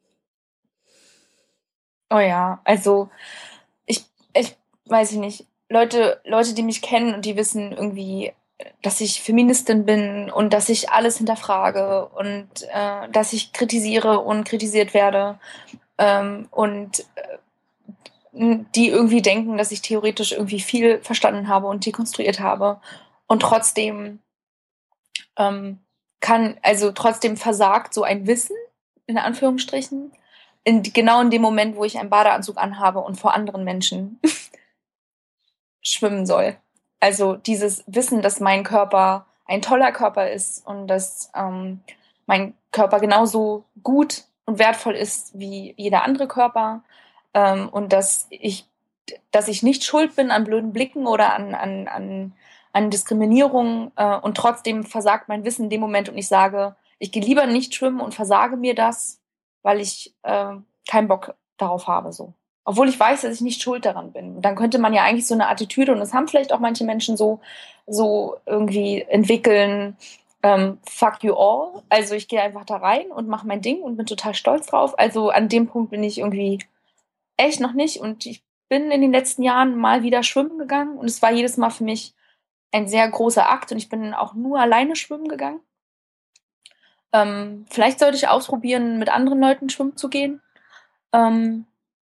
Oh ja, also ich, ich weiß ich nicht. Leute, Leute, die mich kennen und die wissen irgendwie, dass ich Feministin bin und dass ich alles hinterfrage und äh, dass ich kritisiere und kritisiert werde ähm, und äh, die irgendwie denken, dass ich theoretisch irgendwie viel verstanden habe und dekonstruiert habe und trotzdem ähm, kann, also trotzdem versagt so ein Wissen, in Anführungsstrichen, in, genau in dem Moment, wo ich einen Badeanzug anhabe und vor anderen Menschen schwimmen soll. Also dieses Wissen, dass mein Körper ein toller Körper ist und dass ähm, mein Körper genauso gut und wertvoll ist wie jeder andere Körper ähm, und dass ich, dass ich nicht schuld bin an blöden Blicken oder an, an, an, an Diskriminierung äh, und trotzdem versagt mein Wissen in dem Moment und ich sage, ich gehe lieber nicht schwimmen und versage mir das, weil ich äh, keinen Bock darauf habe, so. Obwohl ich weiß, dass ich nicht schuld daran bin. Und dann könnte man ja eigentlich so eine Attitüde, und das haben vielleicht auch manche Menschen so, so irgendwie entwickeln, ähm, fuck you all. Also ich gehe einfach da rein und mache mein Ding und bin total stolz drauf. Also an dem Punkt bin ich irgendwie echt noch nicht und ich bin in den letzten Jahren mal wieder schwimmen gegangen und es war jedes Mal für mich ein sehr großer Akt und ich bin auch nur alleine schwimmen gegangen. Ähm, vielleicht sollte ich ausprobieren, mit anderen Leuten schwimmen zu gehen. Ähm,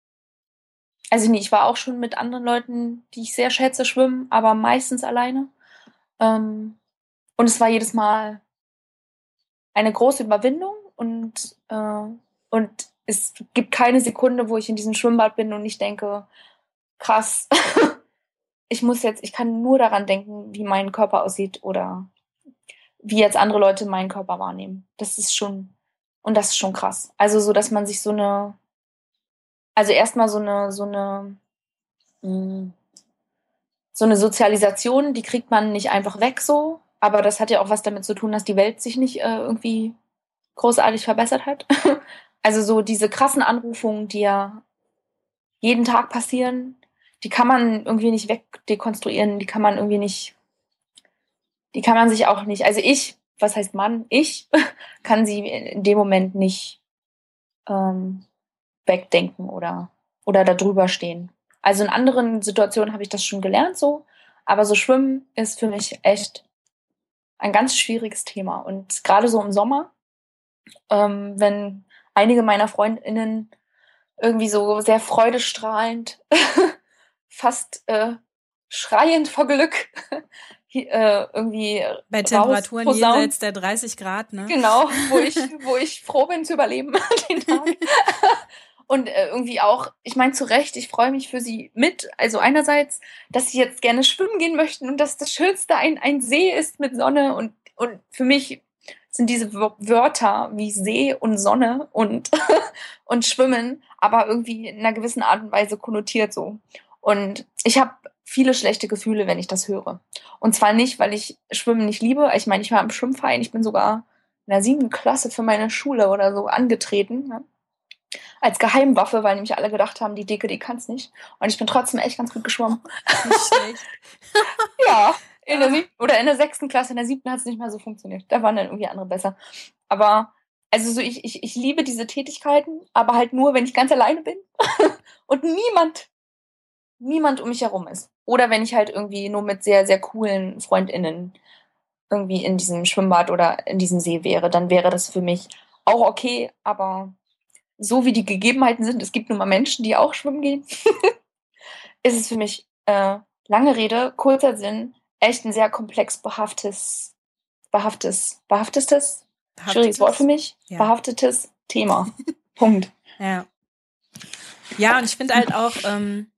also nee, ich war auch schon mit anderen Leuten, die ich sehr schätze, schwimmen, aber meistens alleine. Ähm, und es war jedes Mal eine große Überwindung und, äh, und es gibt keine Sekunde, wo ich in diesem Schwimmbad bin und ich denke, krass, ich muss jetzt, ich kann nur daran denken, wie mein Körper aussieht oder wie jetzt andere Leute meinen Körper wahrnehmen. Das ist schon, und das ist schon krass. Also so, dass man sich so eine, also erstmal so eine, so eine, mh, so eine Sozialisation, die kriegt man nicht einfach weg so, aber das hat ja auch was damit zu tun, dass die Welt sich nicht äh, irgendwie großartig verbessert hat. Also so diese krassen Anrufungen, die ja jeden Tag passieren, die kann man irgendwie nicht wegdekonstruieren, die kann man irgendwie nicht, die kann man sich auch nicht, also ich, was heißt Mann, ich kann sie in dem Moment nicht ähm, wegdenken oder, oder da drüber stehen. Also in anderen Situationen habe ich das schon gelernt so, aber so Schwimmen ist für mich echt ein ganz schwieriges Thema. Und gerade so im Sommer, ähm, wenn einige meiner FreundInnen irgendwie so sehr freudestrahlend, fast äh, schreiend vor Glück äh, irgendwie bei Temperaturen rausposaunen. jenseits der dreißig Grad, ne? Genau, wo ich, wo ich froh bin zu überleben den Tag. Und äh, irgendwie auch, ich meine, zu Recht, ich freue mich für sie mit. Also einerseits, dass sie jetzt gerne schwimmen gehen möchten und dass das Schönste ein, ein See ist mit Sonne. Und, und für mich sind diese Wörter wie See und Sonne und, und Schwimmen, aber irgendwie in einer gewissen Art und Weise konnotiert so. Und ich habe viele schlechte Gefühle, wenn ich das höre. Und zwar nicht, weil ich Schwimmen nicht liebe. Ich meine, ich war im Schwimmverein, ich bin sogar in der siebten Klasse für meine Schule oder so angetreten. Ja. Als Geheimwaffe, weil nämlich alle gedacht haben, die Dicke, die kann's nicht. Und ich bin trotzdem echt ganz gut geschwommen. Nicht schlecht. Ja, in der siebten oder in der sechsten Klasse, in der siebten hat es nicht mehr so funktioniert. Da waren dann irgendwie andere besser. Aber, also so, ich, ich, ich liebe diese Tätigkeiten, aber halt nur, wenn ich ganz alleine bin und niemand, niemand um mich herum ist. Oder wenn ich halt irgendwie nur mit sehr, sehr coolen FreundInnen irgendwie in diesem Schwimmbad oder in diesem See wäre, dann wäre das für mich auch okay, aber so wie die Gegebenheiten sind, es gibt nun mal Menschen, die auch schwimmen gehen, ist es für mich, äh, lange Rede, kurzer Sinn, echt ein sehr komplex behaftetes, behaftetes, behaftetes, schwieriges Wort für mich, ja. behaftetes Thema. Punkt. Ja. Ja, und ich finde halt auch, ähm,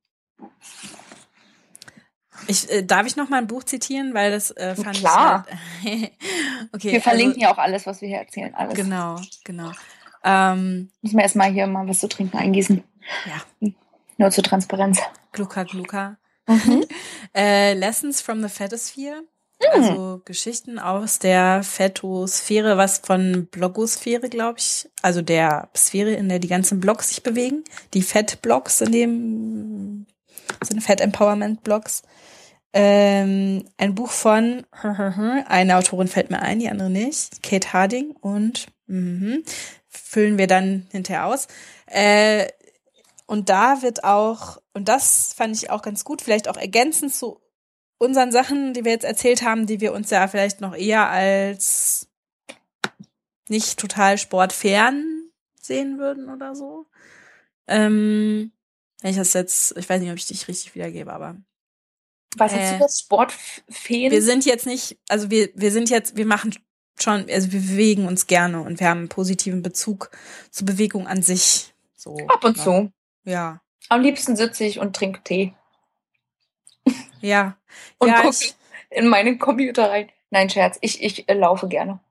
ich, äh, darf ich noch mal ein Buch zitieren, weil das äh, fand Klar. ich halt, okay, wir verlinken also, ja auch alles, was wir hier erzählen, alles. Genau, genau. Ähm, Müssen wir erstmal hier mal was zu trinken eingießen. Ja. Nur zur Transparenz. Glucka, Glucka. Mhm. äh, Lessons from the Fetosphere. Mhm. Also Geschichten aus der Fetosphäre, was von Blogosphäre, glaube ich, also der Sphäre, in der die ganzen Blogs sich bewegen. Die Fett-Blogs, in dem sind Fett-Empowerment-Blogs. Ähm, ein Buch von, eine Autorin fällt mir ein, die andere nicht, Kate Harding, und mh, füllen wir dann hinterher aus. Äh, und da wird auch, und das fand ich auch ganz gut, vielleicht auch ergänzend zu unseren Sachen, die wir jetzt erzählt haben, die wir uns ja vielleicht noch eher als nicht total sportfern sehen würden oder so. Ähm, wenn ich das jetzt, ich weiß nicht, ob ich dich richtig wiedergebe, aber was ist äh, das Sportfeen? Wir sind jetzt nicht, also wir wir sind jetzt, wir machen schon, also wir bewegen uns gerne und wir haben einen positiven Bezug zur Bewegung an sich. So ab und zu. Ja. Am liebsten sitze ich und trinke Tee. Ja. Und ja, gucke in meinen Computer rein. Nein, Scherz, ich ich äh, laufe gerne.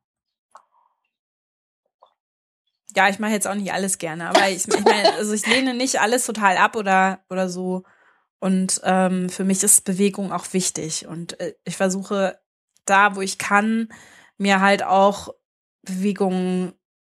Ja, ich mache jetzt auch nicht alles gerne, aber ich, ich meine, also ich lehne nicht alles total ab oder oder so. Und ähm, für mich ist Bewegung auch wichtig. Und äh, ich versuche da, wo ich kann, mir halt auch Bewegungen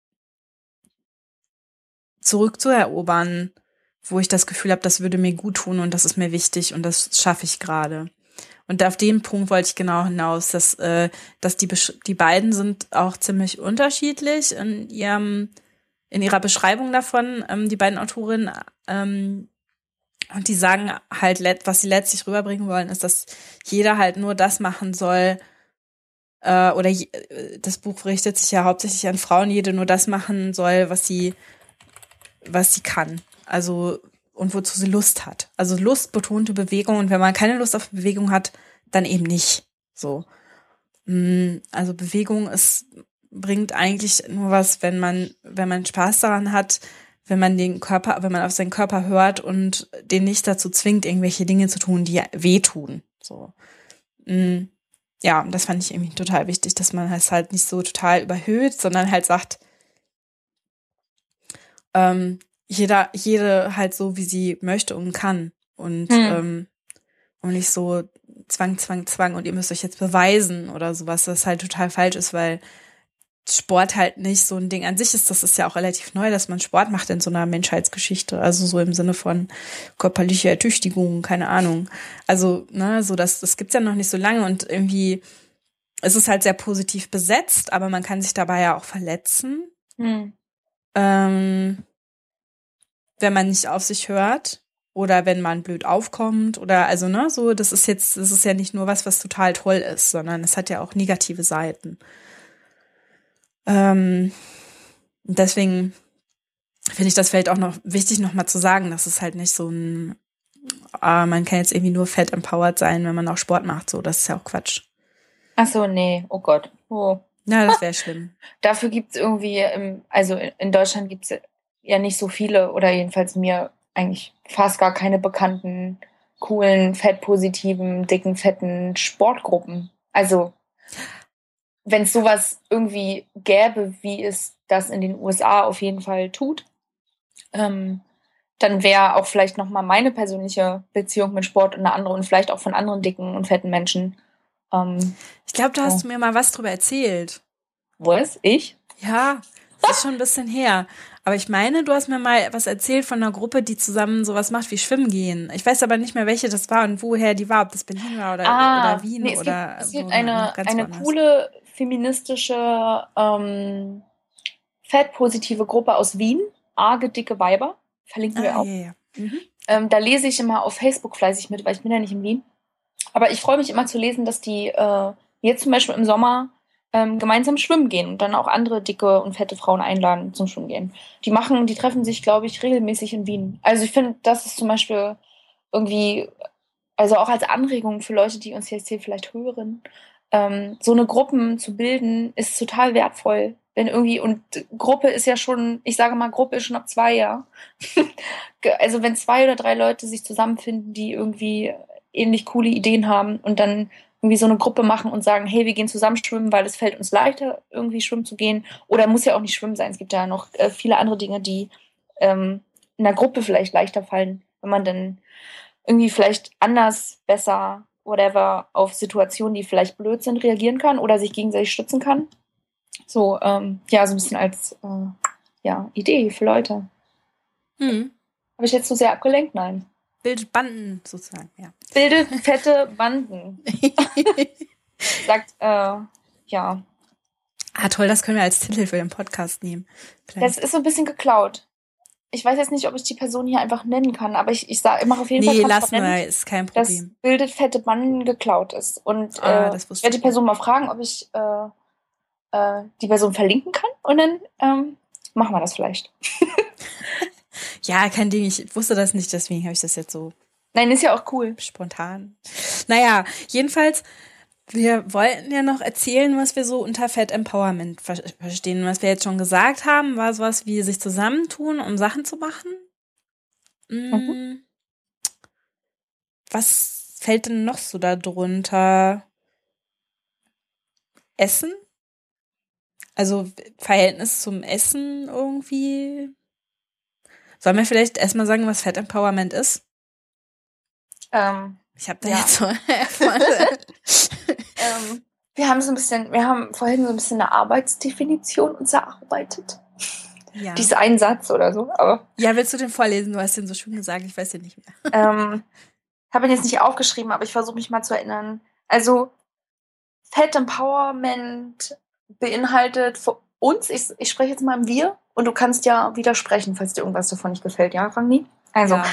zurückzuerobern, wo ich das Gefühl habe, das würde mir gut tun und das ist mir wichtig und das schaffe ich gerade. Und auf den Punkt wollte ich genau hinaus, dass, äh, dass die, die beiden sind auch ziemlich unterschiedlich in ihrem, in ihrer Beschreibung davon, ähm, die beiden Autorinnen, ähm, Und die sagen halt, was sie letztlich rüberbringen wollen, ist, dass jeder halt nur das machen soll, äh, oder je, das Buch richtet sich ja hauptsächlich an Frauen, jede nur das machen soll, was sie, was sie kann. Also, und wozu sie Lust hat. Also lustbetonte Bewegung, und wenn man keine Lust auf Bewegung hat, dann eben nicht. So. Also Bewegung ist, bringt eigentlich nur was, wenn man, wenn man Spaß daran hat, wenn man den Körper, wenn man auf seinen Körper hört und den nicht dazu zwingt, irgendwelche Dinge zu tun, die wehtun. So. Ja, das fand ich irgendwie total wichtig, dass man es halt nicht so total überhöht, sondern halt sagt, ähm, jeder, jede halt so, wie sie möchte und kann. Und, hm. ähm, und nicht so Zwang, Zwang, Zwang und ihr müsst euch jetzt beweisen oder sowas, das halt total falsch ist, weil Sport halt nicht so ein Ding an sich ist. Das ist ja auch relativ neu, dass man Sport macht in so einer Menschheitsgeschichte. Also so im Sinne von körperlicher Ertüchtigung, keine Ahnung. Also, ne, so das, das gibt's ja noch nicht so lange und irgendwie ist es halt sehr positiv besetzt, aber man kann sich dabei ja auch verletzen, hm. ähm, wenn man nicht auf sich hört oder wenn man blöd aufkommt oder also, ne, so, das ist jetzt, das ist ja nicht nur was, was total toll ist, sondern es hat ja auch negative Seiten. Ähm, deswegen finde ich das vielleicht auch noch wichtig, nochmal zu sagen, dass es halt nicht so ein, äh, man kann jetzt irgendwie nur fett empowered sein, wenn man auch Sport macht, so, das ist ja auch Quatsch. Ach so, nee, oh Gott. Oh. Ja, das wäre schlimm. Dafür gibt's irgendwie, im, also in Deutschland gibt's ja nicht so viele oder jedenfalls mir eigentlich fast gar keine bekannten, coolen, fettpositiven, dicken, fetten Sportgruppen. Also wenn es sowas irgendwie gäbe, wie es das in den U S A auf jeden Fall tut, ähm, dann wäre auch vielleicht nochmal meine persönliche Beziehung mit Sport eine andere und vielleicht auch von anderen dicken und fetten Menschen. Ähm, ich glaube, du hast ja. mir mal was drüber erzählt. Was? Ich? Ja, das ist schon ein bisschen her. Aber ich meine, du hast mir mal was erzählt von einer Gruppe, die zusammen sowas macht wie Schwimmen gehen. Ich weiß aber nicht mehr, welche das war und woher die war, ob das Berlin war oder, ah, oder Wien nee, es oder gibt, es gibt eine, eine woanders. coole feministische, ähm, fettpositive Gruppe aus Wien, Arge dicke Weiber, verlinken wir ah, auch. Ja, ja. Mhm. Ähm, da lese ich immer auf Facebook fleißig mit, weil ich bin ja nicht in Wien. Aber ich freue mich immer zu lesen, dass die äh, jetzt zum Beispiel im Sommer ähm, gemeinsam schwimmen gehen und dann auch andere dicke und fette Frauen einladen zum Schwimmen gehen. Die machen, die treffen sich, glaube ich, regelmäßig in Wien. Also ich finde, das ist zum Beispiel irgendwie, also auch als Anregung für Leute, die uns jetzt hier vielleicht hören, ähm, so eine Gruppen zu bilden, ist total wertvoll. Wenn irgendwie, und Gruppe ist ja schon, ich sage mal, Gruppe ist schon ab zwei, ja. Also wenn zwei oder drei Leute sich zusammenfinden, die irgendwie ähnlich coole Ideen haben und dann irgendwie so eine Gruppe machen und sagen, hey, wir gehen zusammen schwimmen, weil es fällt uns leichter, irgendwie schwimmen zu gehen. Oder muss ja auch nicht schwimmen sein. Es gibt ja noch äh, viele andere Dinge, die ähm, in der Gruppe vielleicht leichter fallen, wenn man dann irgendwie vielleicht anders, besser, whatever, auf Situationen, die vielleicht blöd sind, reagieren kann oder sich gegenseitig stützen kann. So, ähm, ja, so ein bisschen als äh, ja, Idee für Leute. Hm. Habe ich jetzt zu sehr abgelenkt? Nein. Bildet Banden sozusagen, ja. Bildet fette Banden. Sagt, äh, ja. Ah, toll, das können wir als Titel für den Podcast nehmen. Vielleicht. Das ist so ein bisschen geklaut. Ich weiß jetzt nicht, ob ich die Person hier einfach nennen kann, aber ich, ich sage immer auf jeden nee, Fall transparent, lassen wir, ist kein Problem. Dass bildet fette Banden geklaut ist. Und ah, äh, ich werde die Person mal fragen, ob ich äh, äh, die Person verlinken kann und dann ähm, machen wir das vielleicht. Ja, kein Ding, ich wusste das nicht, deswegen habe ich das jetzt so. Nein, ist ja auch cool. Spontan. Naja, jedenfalls, wir wollten ja noch erzählen, was wir so unter Fat Empowerment ver- verstehen. Was wir jetzt schon gesagt haben, war sowas wie sich zusammentun, um Sachen zu machen. Mhm. Was fällt denn noch so da drunter? Essen? Also Verhältnis zum Essen irgendwie? Sollen wir vielleicht erstmal sagen, was Fat Empowerment ist? Ähm, ich habe da ja. jetzt so ähm, wir haben so ein bisschen, wir haben vorhin so ein bisschen eine Arbeitsdefinition uns erarbeitet. Ja. Die ist ein Satz oder so, aber. Ja, willst du den vorlesen? Du hast den so schön gesagt, ich weiß den nicht mehr. ähm, habe ihn jetzt nicht aufgeschrieben, aber ich versuche mich mal zu erinnern. Also, Fat Empowerment beinhaltet für uns, ich, ich spreche jetzt mal im Wir, und du kannst ja widersprechen, falls dir irgendwas davon nicht gefällt, ja, Rangni? Also, ja.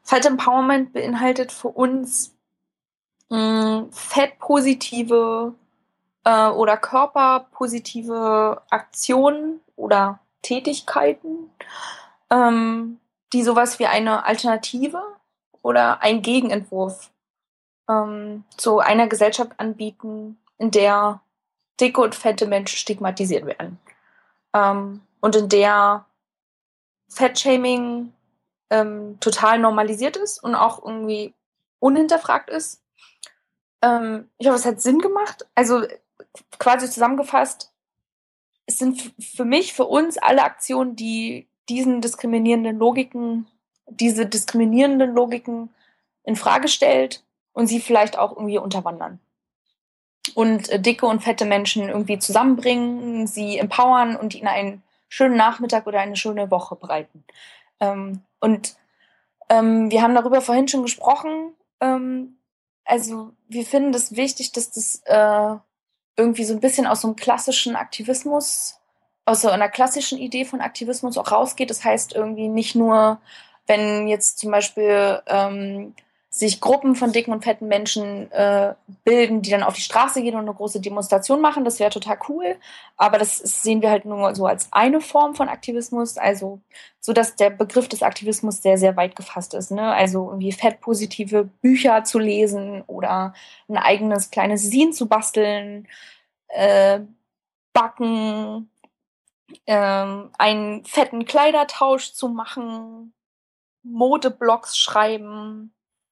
Fat Empowerment beinhaltet für uns mh, fettpositive äh, oder körperpositive Aktionen oder Tätigkeiten, ähm, die sowas wie eine Alternative oder einen Gegenentwurf ähm, zu einer Gesellschaft anbieten, in der dicke und fette Menschen stigmatisiert werden. Ähm, und in der Fettshaming ähm, total normalisiert ist und auch irgendwie unhinterfragt ist. Ähm, ich hoffe, es hat Sinn gemacht. Also quasi zusammengefasst, es sind f- für mich, für uns alle Aktionen, die diesen diskriminierenden Logiken, diese diskriminierenden Logiken in Frage stellt und sie vielleicht auch irgendwie unterwandern. Und äh, dicke und fette Menschen irgendwie zusammenbringen, sie empowern und ihnen einen schönen Nachmittag oder eine schöne Woche bereiten. Ähm, und ähm, wir haben darüber vorhin schon gesprochen. Ähm, also wir finden es wichtig, dass das äh, irgendwie so ein bisschen aus so einem klassischen Aktivismus, aus so einer klassischen Idee von Aktivismus auch rausgeht. Das heißt irgendwie nicht nur, wenn jetzt zum Beispiel ähm, sich Gruppen von dicken und fetten Menschen äh, bilden, die dann auf die Straße gehen und eine große Demonstration machen. Das wäre total cool. Aber das sehen wir halt nur so als eine Form von Aktivismus. Also so, dass der Begriff des Aktivismus sehr, sehr weit gefasst ist. Ne? Also irgendwie fettpositive Bücher zu lesen oder ein eigenes kleines Zine zu basteln, äh, backen, ähm, einen fetten Kleidertausch zu machen, Modeblogs schreiben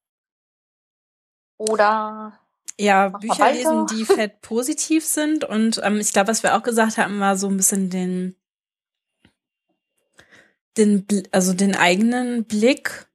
oder Ja, mach mal Bücher lesen, weiter. die fettpositiv sind. Und ähm, ich glaube, was wir auch gesagt haben, war so ein bisschen den, den, Bl- also den eigenen Blick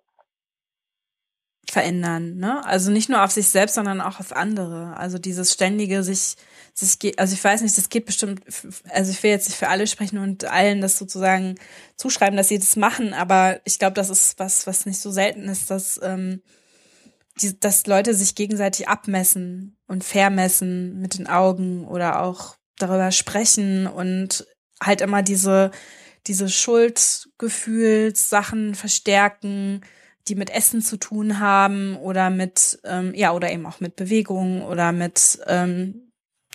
verändern, ne? Also nicht nur auf sich selbst, sondern auch auf andere. Also dieses ständige sich, sich ge- also ich weiß nicht, das geht bestimmt, f- also ich will jetzt nicht für alle sprechen und allen das sozusagen zuschreiben, dass sie das machen, aber ich glaube, das ist was, was nicht so selten ist, dass, ähm, die, dass Leute sich gegenseitig abmessen und vermessen mit den Augen oder auch darüber sprechen und halt immer diese, diese Schuldgefühlssachen verstärken, die mit Essen zu tun haben oder mit, ähm, ja, oder eben auch mit Bewegungen oder mit ähm,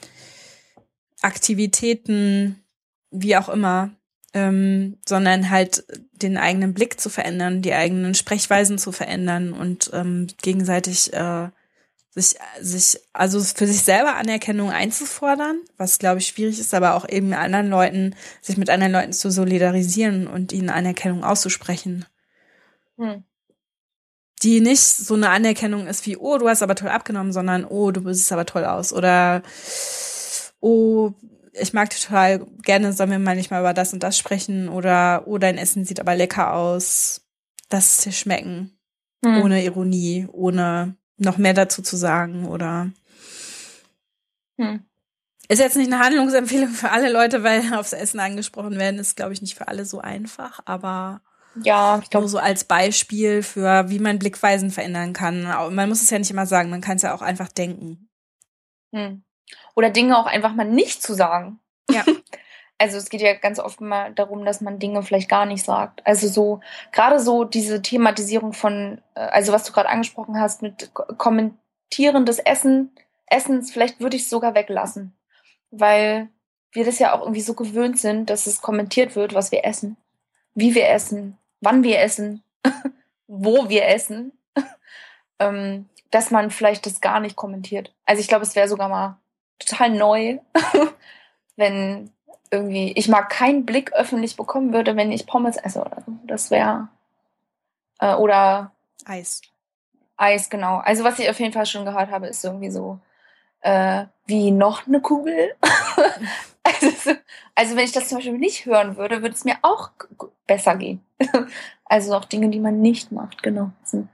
Aktivitäten, wie auch immer, ähm, sondern halt den eigenen Blick zu verändern, die eigenen Sprechweisen zu verändern und ähm, gegenseitig äh, sich, sich, also für sich selber Anerkennung einzufordern, was glaube ich schwierig ist, aber auch eben anderen Leuten, sich mit anderen Leuten zu solidarisieren und ihnen Anerkennung auszusprechen. Hm. Die nicht so eine Anerkennung ist wie, oh, du hast aber toll abgenommen, sondern, oh, du siehst aber toll aus. Oder, oh, ich mag dich total gerne, sollen wir mal nicht mal über das und das sprechen. Oder, oh, dein Essen sieht aber lecker aus. Lass es dir schmecken. Hm. Ohne Ironie, ohne noch mehr dazu zu sagen. Oder Hm. ist jetzt nicht eine Handlungsempfehlung für alle Leute, weil aufs Essen angesprochen werden, ist, glaube ich, nicht für alle so einfach. Aber Ja, ich nur glaube, so als Beispiel für, wie man Blickweisen verändern kann. Man muss es ja nicht immer sagen, man kann es ja auch einfach denken. hm. Oder Dinge auch einfach mal nicht zu sagen. Ja. Also es geht ja ganz oft mal darum, dass man Dinge vielleicht gar nicht sagt. Also so, gerade so diese Thematisierung von, äh, also was du gerade angesprochen hast mit Ko- Kommentieren des Essen, Essens, vielleicht würde ich es sogar weglassen. Weil wir das ja auch irgendwie so gewöhnt sind, dass es kommentiert wird, was wir essen, wie wir essen, wann wir essen, wo wir essen, ähm, dass man vielleicht das gar nicht kommentiert. Also ich glaube, es wäre sogar mal total neu, wenn irgendwie ich mal keinen Blick öffentlich bekommen würde, wenn ich Pommes esse oder so. Das wäre äh, oder Eis. Eis, genau. Also was ich auf jeden Fall schon gehört habe, ist irgendwie so äh, wie noch eine Kugel. also, so, also wenn ich das zum Beispiel nicht hören würde, würde es mir auch g- g- besser gehen. also auch Dinge, die man nicht macht, genau. So,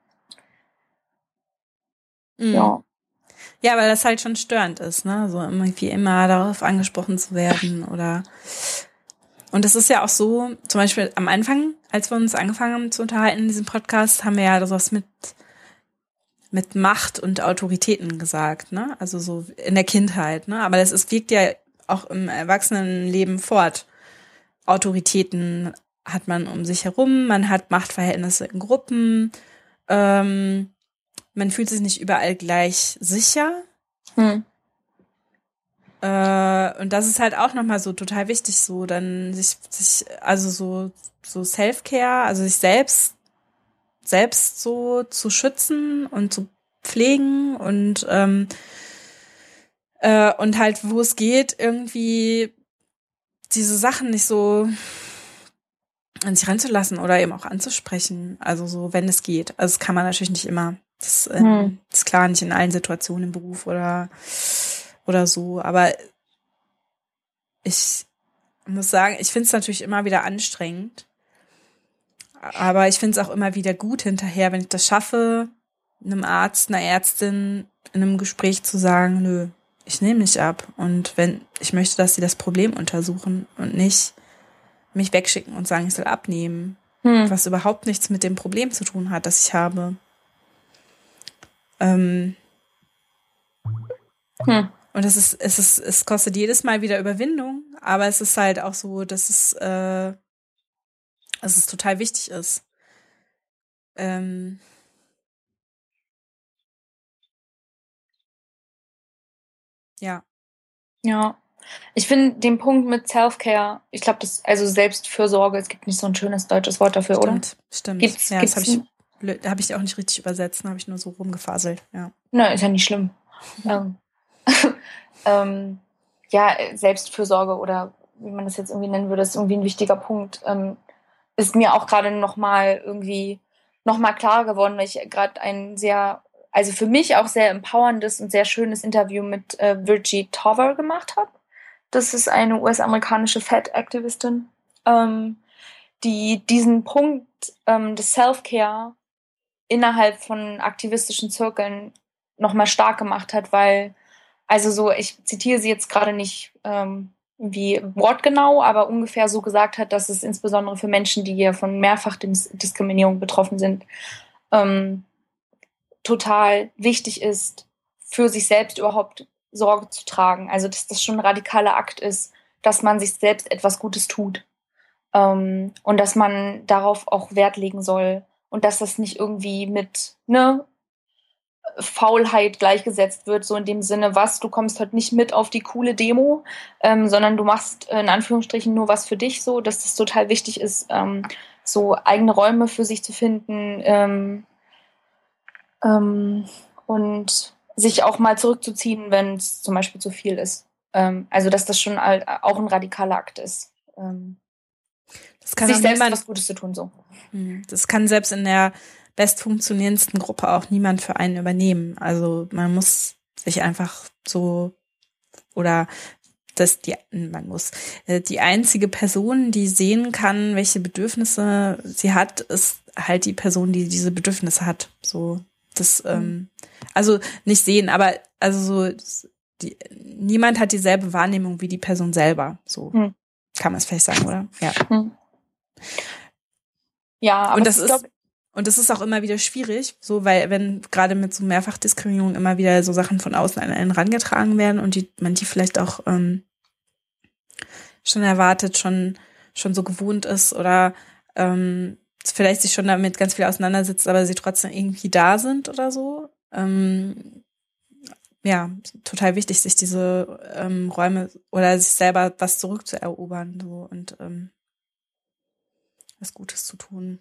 Mhm. ja. Ja, weil das halt schon störend ist, ne? So irgendwie immer darauf angesprochen zu werden oder. Und es ist ja auch so, zum Beispiel am Anfang, als wir uns angefangen haben zu unterhalten in diesem Podcast, haben wir ja das mit, mit Macht und Autoritäten gesagt, ne? Also so in der Kindheit, ne? Aber das ist, wirkt ja auch im Erwachsenenleben fort. Autoritäten hat man um sich herum, man hat Machtverhältnisse in Gruppen, ähm, man fühlt sich nicht überall gleich sicher. Hm. Äh, und das ist halt auch nochmal so total wichtig, so dann sich, sich also so, so Self-Care, also sich selbst, selbst so zu schützen und zu pflegen und ähm, äh, und halt, wo es geht, irgendwie diese Sachen nicht so an sich ranzulassen oder eben auch anzusprechen. Also so, wenn es geht. Also das kann man natürlich nicht immer. Das ähm, Hm. ist klar, nicht in allen Situationen im Beruf oder oder so. Aber ich muss sagen, ich finde es natürlich immer wieder anstrengend. Aber ich finde es auch immer wieder gut hinterher, wenn ich das schaffe, einem Arzt, einer Ärztin in einem Gespräch zu sagen, nö, ich nehme nicht ab. Und wenn ich möchte, dass sie das Problem untersuchen und nicht mich wegschicken und sagen, ich soll abnehmen, Hm. was überhaupt nichts mit dem Problem zu tun hat, das ich habe. Ähm, Hm. und es ist, es ist, es kostet jedes Mal wieder Überwindung, aber es ist halt auch so, dass es, äh, dass es total wichtig ist. Ähm, ja. Ja. Ich finde den Punkt mit Self-Care, ich glaube, das, also Selbstfürsorge, es gibt nicht so ein schönes deutsches Wort dafür, oder? Stimmt, stimmt. Gibt's, Ja, das gibt's habe ich, blöd- habe ich auch nicht richtig übersetzt, habe ich nur so rumgefaselt, ja. Na, ist ja nicht schlimm. ähm, ähm, ja, äh, Selbstfürsorge oder wie man das jetzt irgendwie nennen würde, ist irgendwie ein wichtiger Punkt. Ähm, ist mir auch gerade nochmal irgendwie nochmal klar geworden, weil ich gerade ein sehr, also für mich auch sehr empowerndes und sehr schönes Interview mit äh, Virgie Tover gemacht habe. Das ist eine U S-amerikanische Fat-Aktivistin, ähm, die diesen Punkt ähm, des Self-Care innerhalb von aktivistischen Zirkeln nochmal stark gemacht hat, weil, also so, ich zitiere sie jetzt gerade nicht ähm, wie wortgenau, aber ungefähr so gesagt hat, dass es insbesondere für Menschen, die hier von Mehrfachdiskriminierung betroffen sind, ähm, total wichtig ist, für sich selbst überhaupt Sorge zu tragen. Also dass das schon ein radikaler Akt ist, dass man sich selbst etwas Gutes tut. Ähm, und dass man darauf auch Wert legen soll. Und dass das nicht irgendwie mit ne, Faulheit gleichgesetzt wird, so in dem Sinne, was, du kommst heute nicht mit auf die coole Demo, ähm, sondern du machst äh, in Anführungsstrichen nur was für dich, so, dass das total wichtig ist, ähm, so eigene Räume für sich zu finden, ähm, ähm, und sich auch mal zurückzuziehen, wenn es zum Beispiel zu viel ist. Ähm, also, dass das schon all, auch ein radikaler Akt ist. Ähm, Das kann sich auch selbst niemand, was Gutes zu tun, so. das kann selbst in der bestfunktionierendsten Gruppe auch niemand für einen übernehmen. Also man muss sich einfach so oder dass die man muss die einzige Person, die sehen kann, welche Bedürfnisse sie hat, ist halt die Person, die diese Bedürfnisse hat. So das mhm. ähm, also nicht sehen, aber also so die, niemand hat dieselbe Wahrnehmung wie die Person selber. So mhm. kann man es vielleicht sagen, oder? Ja. Mhm. Ja, aber und das ist, ist und das ist auch immer wieder schwierig, so weil wenn gerade mit so Mehrfachdiskriminierung immer wieder so Sachen von außen an einen rangetragen werden und die man die vielleicht auch ähm, schon erwartet, schon schon so gewohnt ist oder ähm, vielleicht sich schon damit ganz viel auseinandersetzt, aber sie trotzdem irgendwie da sind oder so. Ähm, ja, total wichtig, sich diese ähm, Räume oder sich selber was zurückzuerobern so und ähm, was Gutes zu tun.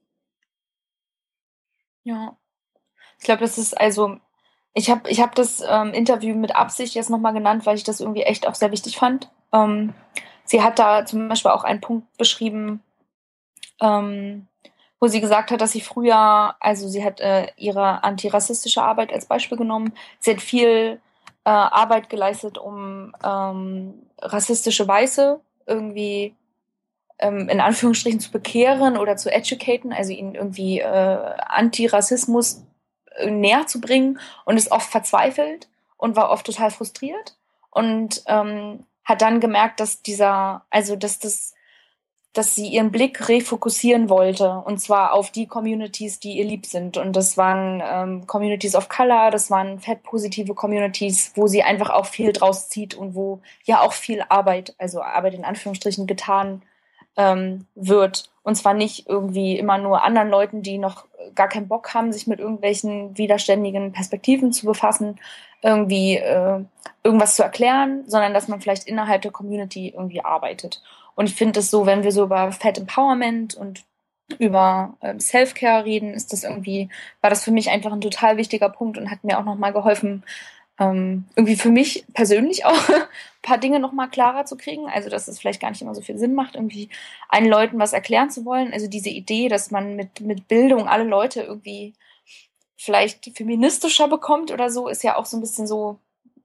Ja, ich glaube, das ist also, ich habe ich hab das ähm, Interview mit Absicht jetzt nochmal genannt, weil ich das irgendwie echt auch sehr wichtig fand. Ähm, sie hat da zum Beispiel auch einen Punkt beschrieben, ähm, wo sie gesagt hat, dass sie früher, also sie hat äh, ihre antirassistische Arbeit als Beispiel genommen, sie hat viel äh, Arbeit geleistet, um ähm, rassistische Weiße irgendwie ähm, in Anführungsstrichen zu bekehren oder zu educaten, also ihnen irgendwie äh, Antirassismus äh, näher zu bringen und ist oft verzweifelt und war oft total frustriert und ähm, hat dann gemerkt, dass dieser, also dass das dass sie ihren Blick refokussieren wollte, und zwar auf die Communities, die ihr lieb sind. Und das waren ähm, Communities of Color, das waren fettpositive Communities, wo sie einfach auch viel draus zieht und wo ja auch viel Arbeit, also Arbeit in Anführungsstrichen, getan ähm, wird, Und zwar nicht irgendwie immer nur anderen Leuten, die noch gar keinen Bock haben, sich mit irgendwelchen widerständigen Perspektiven zu befassen, irgendwie äh, irgendwas zu erklären, sondern dass man vielleicht innerhalb der Community irgendwie arbeitet. Und ich finde es so, wenn wir so über Fat Empowerment und über äh, Self-Care reden, ist das irgendwie, war das für mich einfach ein total wichtiger Punkt und hat mir auch nochmal geholfen, ähm, irgendwie für mich persönlich auch ein paar Dinge nochmal klarer zu kriegen. Also, dass es vielleicht gar nicht immer so viel Sinn macht, irgendwie allen Leuten was erklären zu wollen. Also diese Idee, dass man mit, mit Bildung alle Leute irgendwie vielleicht feministischer bekommt oder so, ist ja auch so ein bisschen so,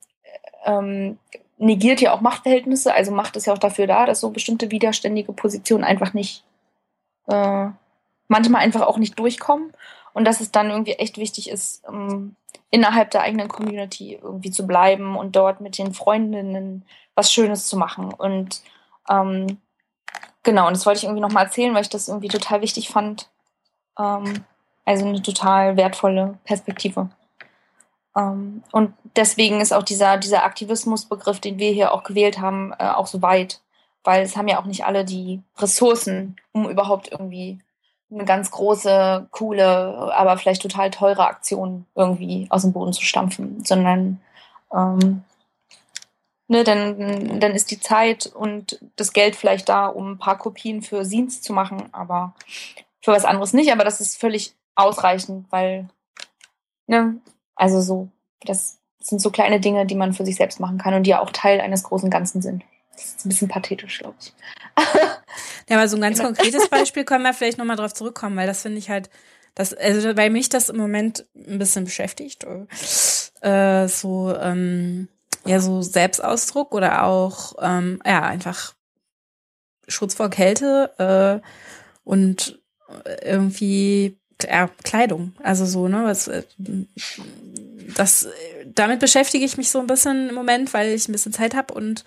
ähm, negiert ja auch Machtverhältnisse. Also Macht ist ja auch dafür da, dass so bestimmte widerständige Positionen einfach nicht, äh, manchmal einfach auch nicht durchkommen. Und dass es dann irgendwie echt wichtig ist, ähm, innerhalb der eigenen Community irgendwie zu bleiben und dort mit den Freundinnen was Schönes zu machen. Und ähm, genau, und das wollte ich irgendwie nochmal erzählen, weil ich das irgendwie total wichtig fand. Ähm, also eine total wertvolle Perspektive. Ähm, und deswegen ist auch dieser, dieser Aktivismusbegriff, den wir hier auch gewählt haben, äh, auch so weit. Weil es haben ja auch nicht alle die Ressourcen, um überhaupt irgendwie eine ganz große, coole, aber vielleicht total teure Aktion irgendwie aus dem Boden zu stampfen, sondern ähm, ne, dann, dann ist die Zeit und das Geld vielleicht da, um ein paar Kopien für Zines zu machen, aber für was anderes nicht. Aber das ist völlig ausreichend, weil, ne, also so, das sind so kleine Dinge, die man für sich selbst machen kann und die ja auch Teil eines großen Ganzen sind. Das ist ein bisschen pathetisch, glaube ich. Ja, aber so ein ganz konkretes Beispiel können wir vielleicht nochmal drauf zurückkommen, weil das finde ich halt, das, also weil mich das im Moment ein bisschen beschäftigt. Äh, so, ähm, ja, so Selbstausdruck oder auch, ähm, ja, einfach Schutz vor Kälte äh, und irgendwie ja, Kleidung. Also so, ne, was, das, damit beschäftige ich mich so ein bisschen im Moment, weil ich ein bisschen Zeit habe und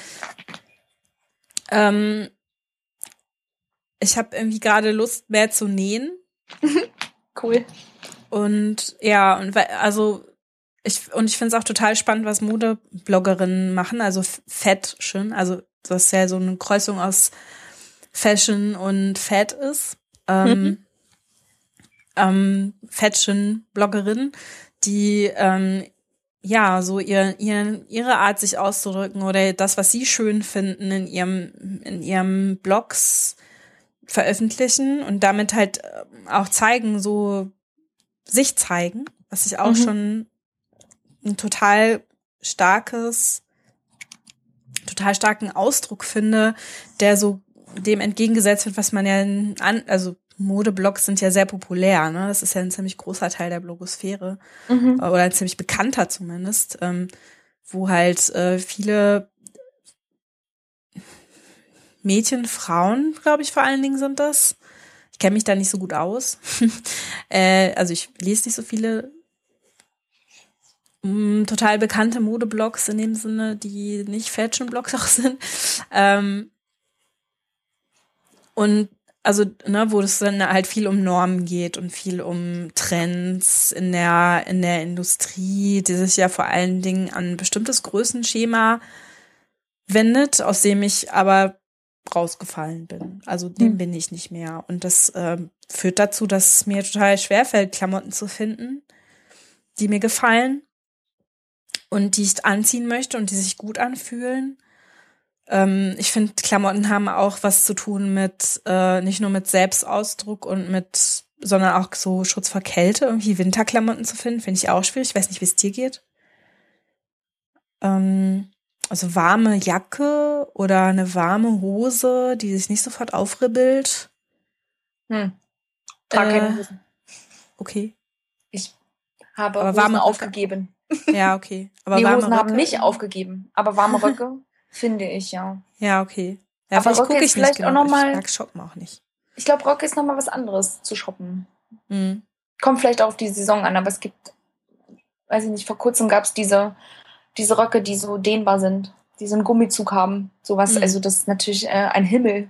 ähm, ich habe irgendwie gerade Lust, mehr zu nähen. Cool. Und ja, und weil, also ich und ich finde es auch total spannend, was Modebloggerinnen machen, also Fashion, also das ja so eine Kreuzung aus Fashion und Fat ist. Ähm, mhm. ähm, Fashion-Bloggerin, die ähm, ja so ihr, ihr, ihre Art sich auszudrücken oder das, was sie schön finden, in ihrem in ihrem Blogs veröffentlichen und damit halt auch zeigen, so sich zeigen, was ich auch mhm. schon ein total starkes, total starken Ausdruck finde, der so dem entgegengesetzt wird, was man ja an, also Modeblogs sind ja sehr populär, ne? Das ist ja ein ziemlich großer Teil der Blogosphäre mhm. oder ein ziemlich bekannter zumindest, ähm, wo halt äh, viele Mädchen, Frauen, glaube ich, vor allen Dingen sind das. Ich kenne mich da nicht so gut aus. äh, also ich lese nicht so viele mh, total bekannte Modeblogs in dem Sinne, die nicht Fashion-Blogs auch sind. Ähm, und also, ne, wo es dann halt viel um Normen geht und viel um Trends in der, in der Industrie, die sich ja vor allen Dingen an ein bestimmtes Größenschema wendet, aus dem ich aber rausgefallen bin. Also dem hm. bin ich nicht mehr. Und das äh, führt dazu, dass es mir total schwerfällt, Klamotten zu finden, die mir gefallen und die ich anziehen möchte und die sich gut anfühlen. Ähm, ich finde, Klamotten haben auch was zu tun mit, äh, nicht nur mit Selbstausdruck und mit, sondern auch so Schutz vor Kälte. Irgendwie Winterklamotten zu finden, finde ich auch schwierig. Ich weiß nicht, wie es dir geht. Ähm, Also warme Jacke oder eine warme Hose, die sich nicht sofort aufribbelt. Hm. Trage äh, keine Hosen. Okay. Ich habe aber Hosen warme aufgegeben. Ja, okay. Aber die warme Hosen Röcke haben mich aufgegeben. Aber warme Röcke finde ich, ja. Ja, okay. Ja, aber vielleicht gucke ich vielleicht nicht auch noch genug. mal, ich mag shoppen auch nicht. Ich glaube, Röcke ist nochmal was anderes zu shoppen. Hm. Kommt vielleicht auch auf die Saison an, aber es gibt, weiß ich nicht, vor kurzem gab es diese, diese Röcke, die so dehnbar sind, die so einen Gummizug haben. Sowas, hm. Also das ist natürlich äh, ein Himmel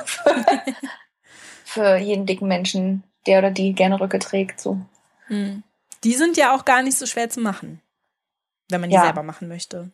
für jeden dicken Menschen, der oder die gerne Röcke trägt. So. Hm. Die sind ja auch gar nicht so schwer zu machen, wenn man die ja. selber machen möchte.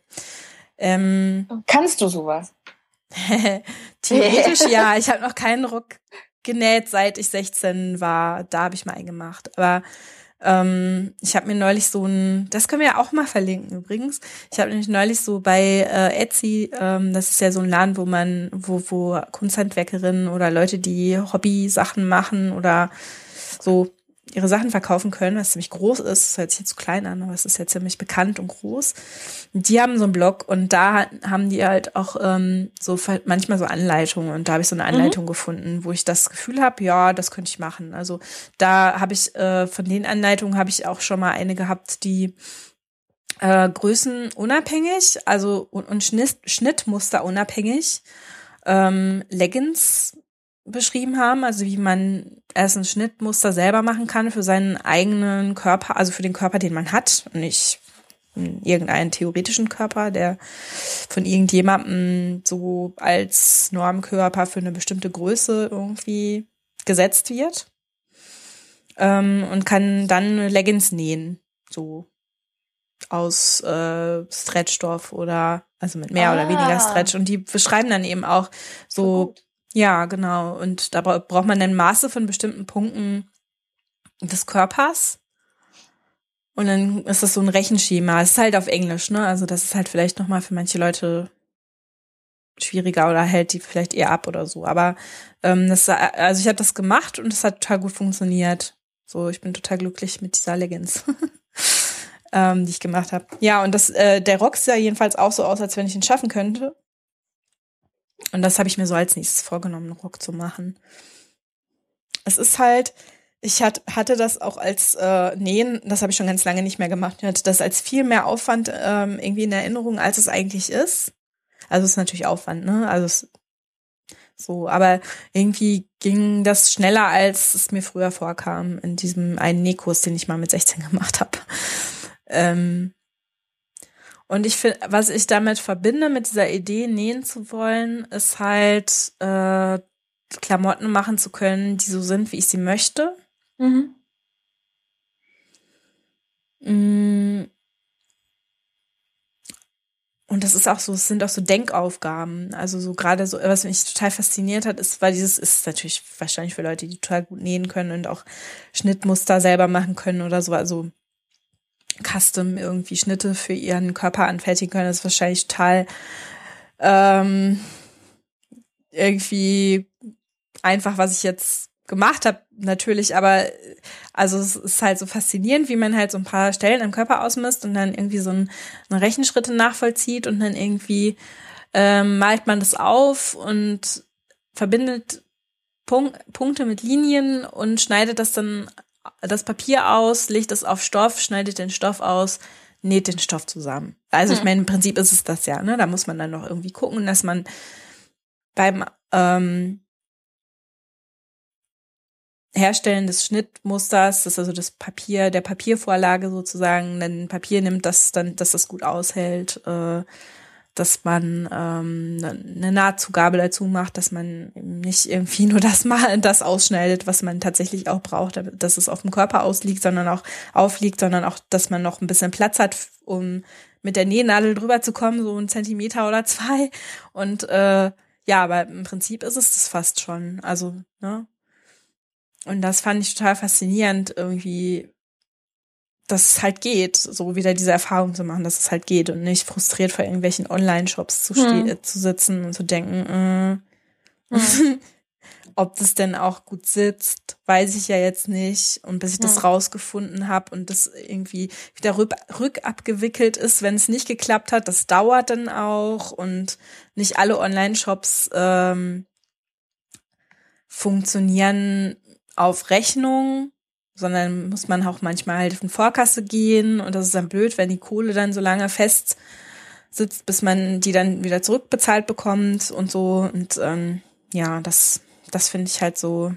Ähm, Kannst du sowas? Theoretisch ja. Ich habe noch keinen Rock genäht, seit ich sechzehn war. Da habe ich mal einen gemacht. Aber ähm, ich habe mir neulich so ein, das können wir ja auch mal verlinken übrigens. Ich habe nämlich neulich so bei äh, Etsy, ähm, das ist ja so ein Laden, wo man, wo, wo Kunsthandwerkerinnen oder Leute, die Hobby-Sachen machen oder so ihre Sachen verkaufen können, was ziemlich groß ist. Das hört sich jetzt zu klein an, aber es ist ja ziemlich bekannt und groß. Und die haben so einen Blog und da haben die halt auch ähm, so manchmal so Anleitungen. Und da habe ich so eine Anleitung mhm. gefunden, wo ich das Gefühl habe, ja, das könnte ich machen. Also da habe ich, äh, von den Anleitungen habe ich auch schon mal eine gehabt, die äh, größenunabhängig, also und, und Schnitt, Schnittmuster unabhängig, ähm, Leggings beschrieben haben, also wie man erst ein Schnittmuster selber machen kann für seinen eigenen Körper, also für den Körper, den man hat, und nicht irgendeinen theoretischen Körper, der von irgendjemandem so als Normkörper für eine bestimmte Größe irgendwie gesetzt wird, ähm, und kann dann Leggings nähen, so aus äh, Stretchstoff oder also mit mehr ah. oder weniger Stretch, und die beschreiben dann eben auch so, so ja, genau. Und da braucht man dann Maße von bestimmten Punkten des Körpers. Und dann ist das so ein Rechenschema. Es ist halt auf Englisch, ne? Also das ist halt vielleicht nochmal für manche Leute schwieriger oder hält die vielleicht eher ab oder so. Aber ähm, das, also ich habe das gemacht und es hat total gut funktioniert. So, ich bin total glücklich mit dieser Leggings, ähm, die ich gemacht habe. Ja, und das, äh, der Rock sah jedenfalls auch so aus, als wenn ich ihn schaffen könnte. Und das habe ich mir so als nächstes vorgenommen, einen Rock zu machen. Es ist halt, ich hat, hatte das auch als äh, Nähen, das habe ich schon ganz lange nicht mehr gemacht, ich hatte das als viel mehr Aufwand ähm, irgendwie in Erinnerung, als es eigentlich ist. Also es ist natürlich Aufwand, ne? Also es, so, aber irgendwie ging das schneller, als es mir früher vorkam, in diesem einen Nähkurs, den ich mal mit sechzehn gemacht habe. Ähm, Und ich finde, was ich damit verbinde, mit dieser Idee, nähen zu wollen, ist halt, äh, Klamotten machen zu können, die so sind, wie ich sie möchte. Mhm. Und das ist auch so, es sind auch so Denkaufgaben. Also so gerade so, was mich total fasziniert hat, ist, weil dieses ist natürlich wahrscheinlich für Leute, die total gut nähen können und auch Schnittmuster selber machen können oder so, also Custom irgendwie Schnitte für ihren Körper anfertigen können, das ist wahrscheinlich total ähm, irgendwie einfach, was ich jetzt gemacht habe, natürlich, aber also es ist halt so faszinierend, wie man halt so ein paar Stellen am Körper ausmisst und dann irgendwie so ein, eine Rechenschritte nachvollzieht und dann irgendwie ähm, malt man das auf und verbindet Punk- Punkte mit Linien und schneidet das dann das Papier aus, legt es auf Stoff, schneidet den Stoff aus, näht den Stoff zusammen. Also hm. ich meine, im Prinzip ist es das ja, ne? Da muss man dann noch irgendwie gucken, dass man beim ähm, Herstellen des Schnittmusters, das ist also das Papier, der Papiervorlage sozusagen, dann Papier nimmt, das dann, dass das gut aushält, äh, dass man ähm, eine Nahtzugabe dazu macht, dass man nicht irgendwie nur das mal das ausschneidet, was man tatsächlich auch braucht, dass es auf dem Körper ausliegt, sondern auch aufliegt, sondern auch, dass man noch ein bisschen Platz hat, um mit der Nähnadel drüber zu kommen, so einen Zentimeter oder zwei. Und äh, ja, aber im Prinzip ist es das fast schon. Also, ne? Und das fand ich total faszinierend, irgendwie, dass es halt geht, so wieder diese Erfahrung zu machen, dass es halt geht und nicht frustriert vor irgendwelchen Online-Shops zu, ste- hm. zu sitzen und zu denken, äh, hm. ob das denn auch gut sitzt, weiß ich ja jetzt nicht. Und bis ich hm. das rausgefunden habe und das irgendwie wieder rück- rückabgewickelt ist, wenn es nicht geklappt hat, das dauert dann auch. Und nicht alle Online-Shops ähm, funktionieren auf Rechnung, sondern muss man auch manchmal halt in Vorkasse gehen und das ist dann blöd, wenn die Kohle dann so lange fest sitzt, bis man die dann wieder zurückbezahlt bekommt und so. Und ähm, ja, das, das finde ich halt so.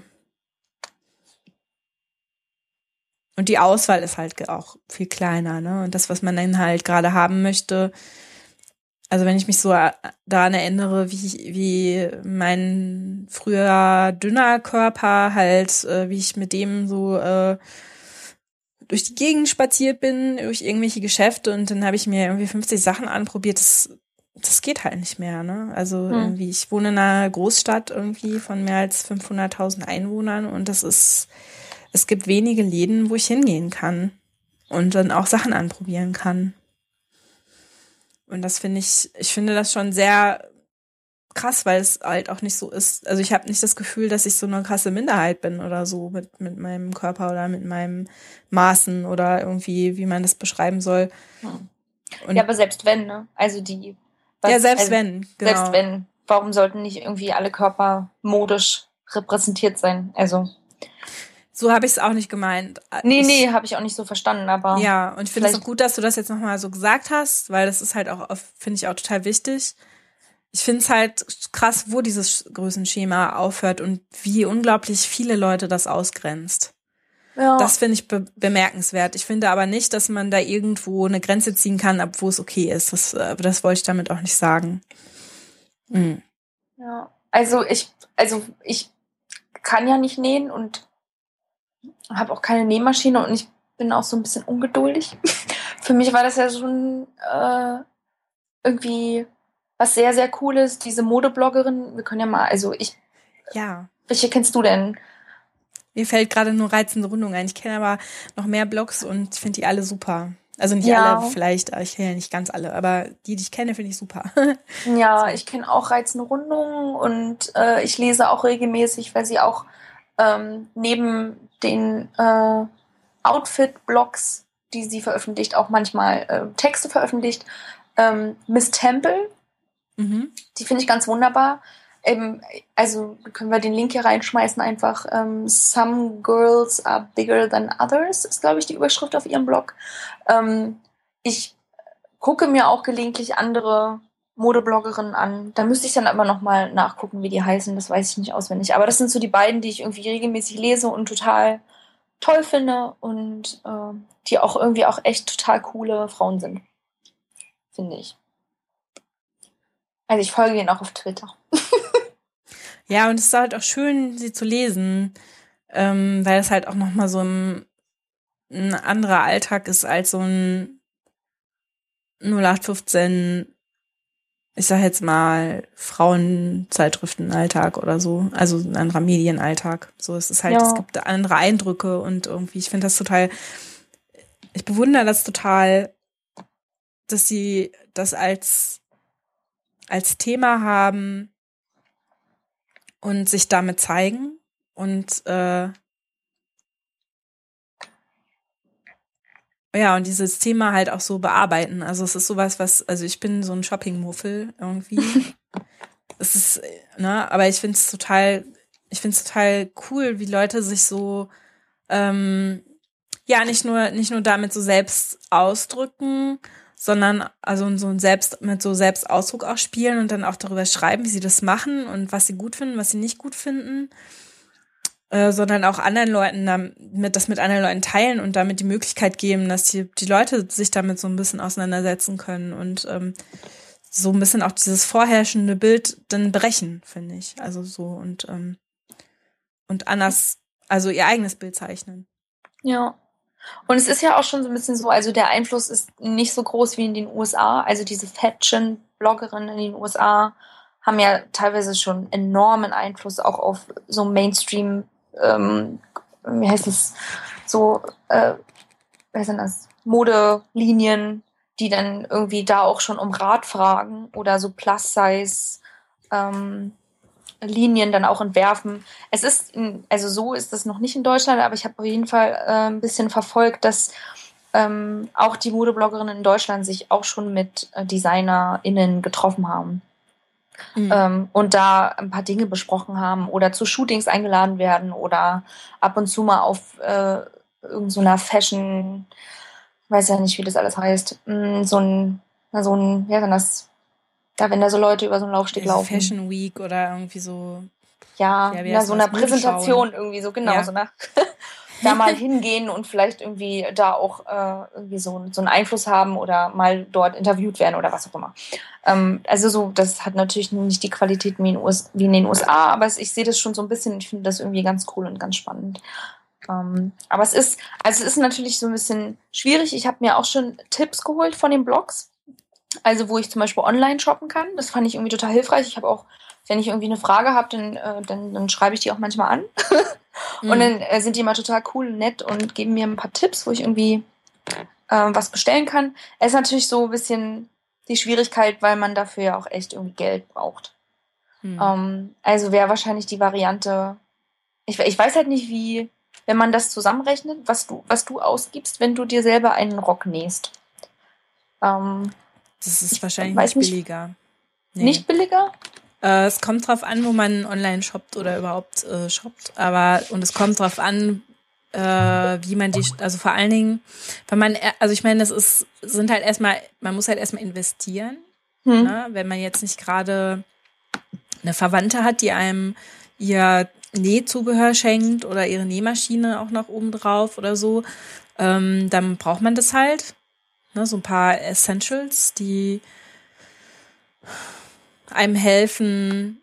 Und die Auswahl ist halt auch viel kleiner, ne? Und das, was man dann halt gerade haben möchte, also wenn ich mich so daran erinnere, wie, wie mein früher dünner Körper halt, äh, wie ich mit dem so äh, durch die Gegend spaziert bin, durch irgendwelche Geschäfte und dann habe ich mir irgendwie fünfzig Sachen anprobiert. Das das geht halt nicht mehr, ne? Also Hm. irgendwie, ich wohne in einer Großstadt irgendwie von mehr als fünfhunderttausend Einwohnern und das ist, es gibt wenige Läden, wo ich hingehen kann und dann auch Sachen anprobieren kann. Und das finde ich, ich finde das schon sehr krass, weil es halt auch nicht so ist. Also ich habe nicht das Gefühl, dass ich so eine krasse Minderheit bin oder so mit, mit meinem Körper oder mit meinem Maßen oder irgendwie, wie man das beschreiben soll. Hm. Und Ja, aber selbst wenn, ne? Also die. Was, ja, selbst also, wenn, genau. Selbst wenn. Warum sollten nicht irgendwie alle Körper modisch repräsentiert sein? Also. So habe ich es auch nicht gemeint. Nee, ich, nee, habe ich auch nicht so verstanden, aber. Ja, und ich finde es auch vielleicht- gut, dass du das jetzt nochmal so gesagt hast, weil das ist halt auch, finde ich auch total wichtig. Ich finde es halt krass, wo dieses Größenschema aufhört und wie unglaublich viele Leute das ausgrenzt. Ja. Das finde ich be- bemerkenswert. Ich finde aber nicht, dass man da irgendwo eine Grenze ziehen kann, ab wo es okay ist. Das, äh, das wollte ich damit auch nicht sagen. Mhm. Ja. Also ich, also ich kann ja nicht nähen und habe auch keine Nähmaschine und ich bin auch so ein bisschen ungeduldig. Für mich war das ja schon äh, irgendwie was sehr, sehr Cooles, diese Modebloggerin. Wir können ja mal, also ich, Ja. welche kennst du denn? Mir fällt gerade nur reizende Rundung ein. Ich kenne aber noch mehr Blogs und finde die alle super. Also nicht Ja. alle vielleicht, ich kenne ja nicht ganz alle, aber die, die ich kenne, finde ich super. Ja, So. ich kenne auch reizende Rundungen und äh, ich lese auch regelmäßig, weil sie auch ähm, neben den äh, Outfit-Blogs, die sie veröffentlicht, auch manchmal äh, Texte veröffentlicht. Ähm, Miss Temple, Mhm. die finde ich ganz wunderbar. Ähm, also können wir den Link hier reinschmeißen, einfach ähm, Some Girls Are Bigger Than Others, ist, glaube ich, die Überschrift auf ihrem Blog. Ähm, ich gucke mir auch gelegentlich andere Modebloggerinnen an. Da müsste ich dann aber nochmal nachgucken, wie die heißen. Das weiß ich nicht auswendig. Aber das sind so die beiden, die ich irgendwie regelmäßig lese und total toll finde und äh, die auch irgendwie auch echt total coole Frauen sind. Finde ich. Also ich folge ihnen auch auf Twitter. Ja, und es ist halt auch schön, sie zu lesen, ähm, weil es halt auch nochmal so ein, ein anderer Alltag ist als so ein null acht fünfzehn, ich sag jetzt mal, Frauenzeitschriftenalltag oder so. Also ein anderer Medienalltag. So, es ist halt, Ja. es gibt andere Eindrücke und irgendwie, ich finde das total, ich bewundere das total, dass sie das als, als Thema haben und sich damit zeigen und äh, ja, und dieses Thema halt auch so bearbeiten. Also es ist sowas, was, also ich bin so ein Shopping-Muffel irgendwie. Es ist, ne, aber ich finde es total, ich finde es total cool, wie Leute sich so, ähm, ja, nicht nur, nicht nur damit so selbst ausdrücken, sondern also so ein Selbst, mit so Selbstausdruck auch spielen und dann auch darüber schreiben, wie sie das machen und was sie gut finden, was sie nicht gut finden. Äh, sondern auch anderen Leuten damit, das mit anderen Leuten teilen und damit die Möglichkeit geben, dass die, die Leute sich damit so ein bisschen auseinandersetzen können und ähm, so ein bisschen auch dieses vorherrschende Bild dann brechen, finde ich. Also so und ähm, und anders, also ihr eigenes Bild zeichnen. Ja. Und es ist ja auch schon so ein bisschen so, also der Einfluss ist nicht so groß wie in den U S A. Also diese Fashion-Bloggerinnen in den U S A haben ja teilweise schon enormen Einfluss auch auf so Mainstream, ähm, wie heißt es, so, äh, was sind das, Modelinien, die dann irgendwie da auch schon um Rat fragen oder so Plus-Size, ähm, Linien dann auch entwerfen. Es ist, in, also so ist das noch nicht in Deutschland, aber ich habe auf jeden Fall äh, ein bisschen verfolgt, dass ähm, auch die Modebloggerinnen in Deutschland sich auch schon mit äh, DesignerInnen getroffen haben. Mhm. Ähm, und da ein paar Dinge besprochen haben oder zu Shootings eingeladen werden oder ab und zu mal auf äh, irgendeiner Fashion, weiß ja nicht, wie das alles heißt, mh, so ein, so ein, ja, dann das, ja, wenn da so Leute über so einen Laufsteg Also laufen. Fashion Week oder irgendwie so. Ja, Ja, wie na, heißt so das? einer Präsentation Modeschauen. irgendwie, so genau, Ja. so nach da mal hingehen und vielleicht irgendwie da auch äh, irgendwie so, so einen Einfluss haben oder mal dort interviewt werden oder was auch immer. Ähm, also so, das hat natürlich nicht die Qualität wie in, U S, wie in den U S A, aber es, ich sehe das schon so ein bisschen, ich finde das irgendwie ganz cool und ganz spannend. Ähm, aber es ist, also es ist natürlich so ein bisschen schwierig. Ich habe mir auch schon Tipps geholt von den Blogs. Also wo ich zum Beispiel online shoppen kann. Das fand ich irgendwie total hilfreich. Ich habe auch, wenn ich irgendwie eine Frage habe, dann, äh, dann, dann schreibe ich die auch manchmal an. Und Mhm. dann äh, sind die immer total cool und nett und geben mir ein paar Tipps, wo ich irgendwie äh, was bestellen kann. Es ist natürlich so ein bisschen die Schwierigkeit, weil man dafür ja auch echt irgendwie Geld braucht. Mhm. Ähm, also wäre wahrscheinlich die Variante, ich, ich weiß halt nicht, wie, wenn man das zusammenrechnet, was du, was du ausgibst, wenn du dir selber einen Rock nähst. Ähm, Das ist ich wahrscheinlich weiß nicht nicht, billiger. Nee. nicht billiger? Äh, es kommt drauf an, wo man online shoppt oder überhaupt äh, shoppt. Aber, und es kommt drauf an, äh, wie man die, also vor allen Dingen, wenn man, also ich meine, das ist, sind halt erstmal, man muss halt erstmal investieren. Hm. Ne? Wenn man jetzt nicht gerade eine Verwandte hat, die einem ihr Nähzubehör schenkt oder ihre Nähmaschine auch noch oben drauf oder so, ähm, dann braucht man das halt. Ne? So ein paar Essentials, die einem helfen,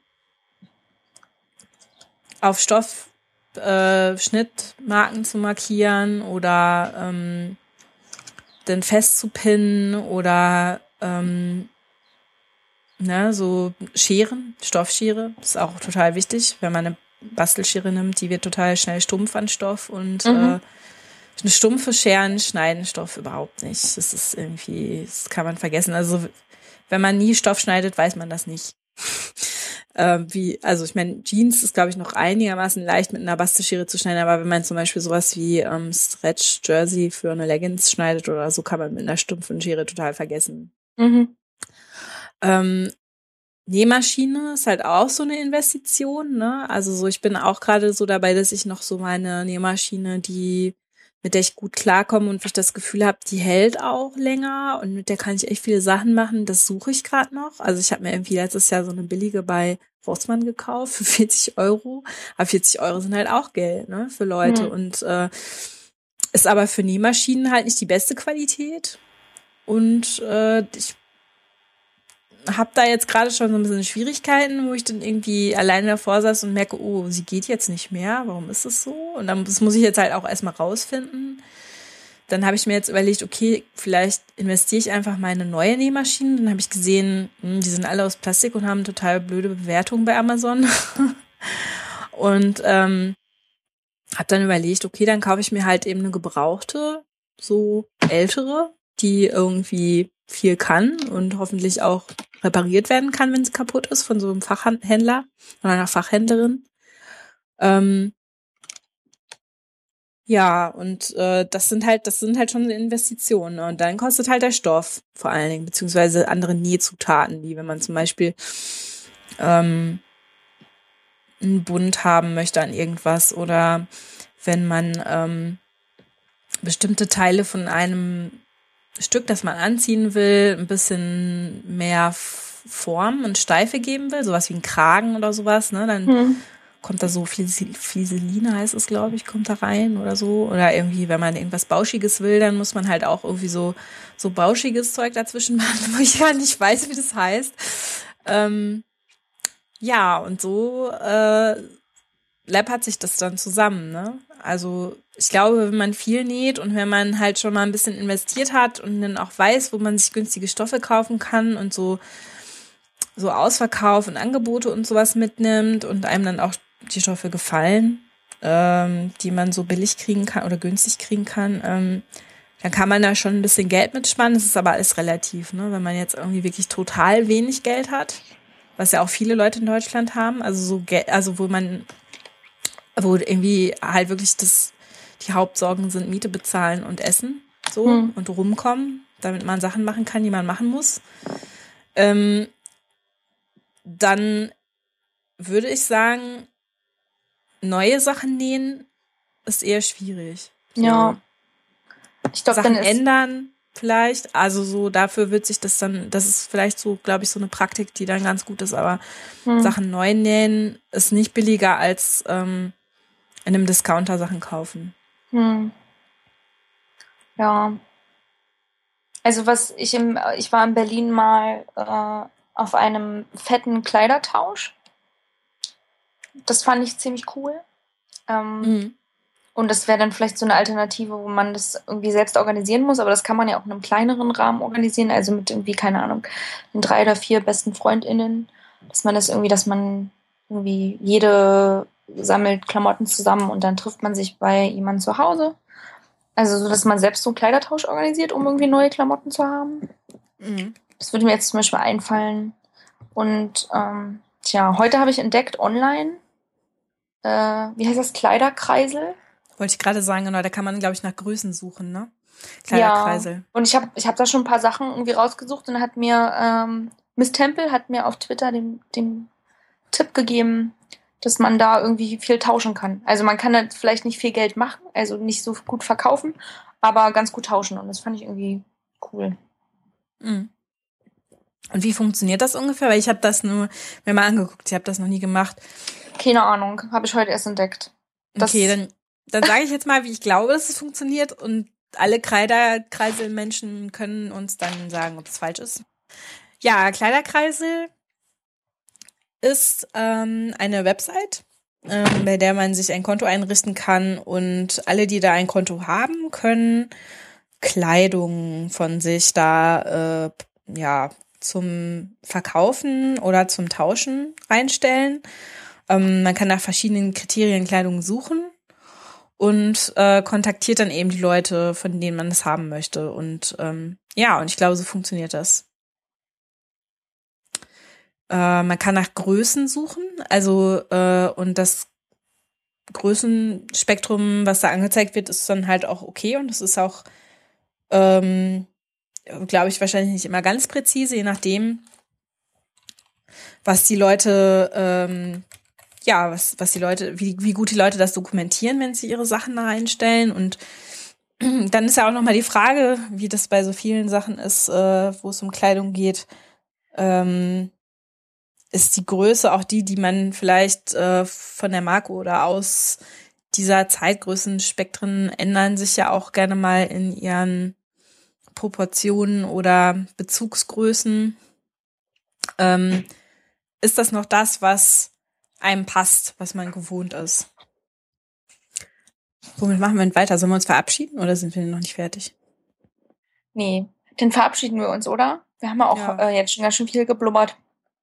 auf Stoff äh, Schnittmarken zu markieren oder ähm, den festzupinnen oder ähm, ne, so Scheren, Stoffschere, ist auch total wichtig, wenn man eine Bastelschere nimmt, die wird total schnell stumpf an Stoff und Mhm. äh, eine stumpfe Scheren schneiden Stoff überhaupt nicht. Das ist irgendwie, das kann man vergessen. Also wenn man nie Stoff schneidet, weiß man das nicht. ähm, wie, also ich meine, Jeans ist, glaube ich, noch einigermaßen leicht mit einer Bastelschere zu schneiden, aber wenn man zum Beispiel sowas wie ähm, Stretch Jersey für eine Leggings schneidet oder so, kann man mit einer stumpfen Schere total vergessen. Mhm. Ähm, Nähmaschine ist halt auch so eine Investition, ne? Also so, ich bin auch gerade so dabei, dass ich noch so meine Nähmaschine, die mit der ich gut klarkomme und wo ich das Gefühl habe, die hält auch länger und mit der kann ich echt viele Sachen machen. Das suche ich gerade noch. Also ich habe mir irgendwie letztes Jahr so eine billige bei Rossmann gekauft für vierzig Euro. Aber vierzig Euro sind halt auch Geld, ne, für Leute. Mhm. Und äh, ist aber für Nähmaschinen halt nicht die beste Qualität. Und äh, ich habe da jetzt gerade schon so ein bisschen Schwierigkeiten, wo ich dann irgendwie alleine davor saß und merke, oh, sie geht jetzt nicht mehr. Warum ist das so? Und dann das muss ich jetzt halt auch erstmal rausfinden. Dann habe ich mir jetzt überlegt, okay, vielleicht investiere ich einfach mal in eine neue Nähmaschine. Dann habe ich gesehen, die sind alle aus Plastik und haben total blöde Bewertungen bei Amazon. Und ähm, habe dann überlegt, okay, dann kaufe ich mir halt eben eine gebrauchte, so ältere, die irgendwie viel kann und hoffentlich auch repariert werden kann, wenn sie kaputt ist, von so einem Fachhändler oder einer Fachhändlerin. Ähm, ja, und äh, das sind halt, das sind halt schon Investitionen. Ne? Und dann kostet halt der Stoff vor allen Dingen, beziehungsweise andere Nähzutaten, wie wenn man zum Beispiel ähm, einen Bund haben möchte an irgendwas oder wenn man ähm, bestimmte Teile von einem Stück, das man anziehen will, ein bisschen mehr Form und Steife geben will, sowas wie ein Kragen oder sowas, ne, dann Mhm. kommt da so Flieseline, heißt es, glaube ich, kommt da rein oder so. Oder irgendwie, wenn man irgendwas Bauschiges will, dann muss man halt auch irgendwie so, so bauschiges Zeug dazwischen machen, wo ich gar nicht weiß, wie das heißt. Ähm, ja, und so äh, läppert sich das dann zusammen, ne? Also ich glaube, wenn man viel näht und wenn man halt schon mal ein bisschen investiert hat und dann auch weiß, wo man sich günstige Stoffe kaufen kann und so so Ausverkauf und Angebote und sowas mitnimmt und einem dann auch die Stoffe gefallen, ähm, die man so billig kriegen kann oder günstig kriegen kann, ähm, dann kann man da schon ein bisschen Geld mitspannen. Das ist aber alles relativ, ne? Wenn man jetzt irgendwie wirklich total wenig Geld hat, was ja auch viele Leute in Deutschland haben, also so Geld, also wo man wo irgendwie halt wirklich das, die Hauptsorgen sind Miete bezahlen und Essen, so, Hm. und rumkommen, damit man Sachen machen kann, die man machen muss. Ähm, dann würde ich sagen, neue Sachen nähen ist eher schwierig. So Ja, ich glaube, dann Sachen ist, ändern vielleicht, also so dafür wird sich das dann, das ist vielleicht so, glaube ich, so eine Praktik, die dann ganz gut ist, aber hm. Sachen neu nähen ist nicht billiger als ähm, in einem Discounter Sachen kaufen. Hm. Ja. Also was ich im, ich war in Berlin mal äh, auf einem fetten Kleidertausch. Das fand ich ziemlich cool. Ähm, Mhm. Und das wäre dann vielleicht so eine Alternative, wo man das irgendwie selbst organisieren muss, aber das kann man ja auch in einem kleineren Rahmen organisieren, also mit irgendwie, keine Ahnung, drei oder vier besten FreundInnen, dass man das irgendwie, dass man irgendwie jede sammelt Klamotten zusammen und dann trifft man sich bei jemandem zu Hause. Also so, dass man selbst so einen Kleidertausch organisiert, um irgendwie neue Klamotten zu haben. Mhm. Das würde mir jetzt zum Beispiel einfallen. Und ähm, tja, heute habe ich entdeckt online, äh, wie heißt das, Kleiderkreisel. Wollte ich gerade sagen, genau, da kann man, glaube ich, nach Größen suchen, ne? Kleiderkreisel. Ja, und ich habe ich hab da schon ein paar Sachen irgendwie rausgesucht und hat mir, ähm, Miss Temple hat mir auf Twitter den, den Tipp gegeben, dass man da irgendwie viel tauschen kann. Also man kann da vielleicht nicht viel Geld machen, also nicht so gut verkaufen, aber ganz gut tauschen und das fand ich irgendwie cool. Mhm. Und wie funktioniert das ungefähr? Weil ich habe das nur mir mal angeguckt, ich habe das noch nie gemacht. Keine Ahnung, habe ich heute erst entdeckt. Das Okay, dann, dann sage ich jetzt mal, wie ich glaube, dass es funktioniert und alle Kleiderkreisel-Menschen können uns dann sagen, ob es falsch ist. Ja, Kleiderkreisel ist ähm, eine Website, ähm, bei der man sich ein Konto einrichten kann und alle, die da ein Konto haben, können Kleidung von sich da äh, ja zum Verkaufen oder zum Tauschen reinstellen. Ähm, man kann nach verschiedenen Kriterien Kleidung suchen und äh, kontaktiert dann eben die Leute, von denen man es haben möchte. Und ähm, ja, und ich glaube, so funktioniert das. Äh, man kann nach Größen suchen, also äh, und das Größenspektrum, was da angezeigt wird, ist dann halt auch okay und das ist auch, ähm, glaube ich, wahrscheinlich nicht immer ganz präzise, je nachdem, was die Leute, ähm, ja, was, was die Leute, wie, wie gut die Leute das dokumentieren, wenn sie ihre Sachen da reinstellen. Und dann ist ja auch nochmal die Frage, wie das bei so vielen Sachen ist, äh, wo es um Kleidung geht, ähm, ist die Größe auch die, die man vielleicht äh, von der Marke oder aus dieser Zeitgrößenspektren ändern sich ja auch gerne mal in ihren Proportionen oder Bezugsgrößen. Ähm, ist das noch das, was einem passt, was man gewohnt ist? Womit machen wir denn weiter? Sollen wir uns verabschieden oder sind wir noch nicht fertig? Nee, dann verabschieden wir uns, oder? Wir haben ja auch Ja. Äh, jetzt schon ganz schön viel geblubbert.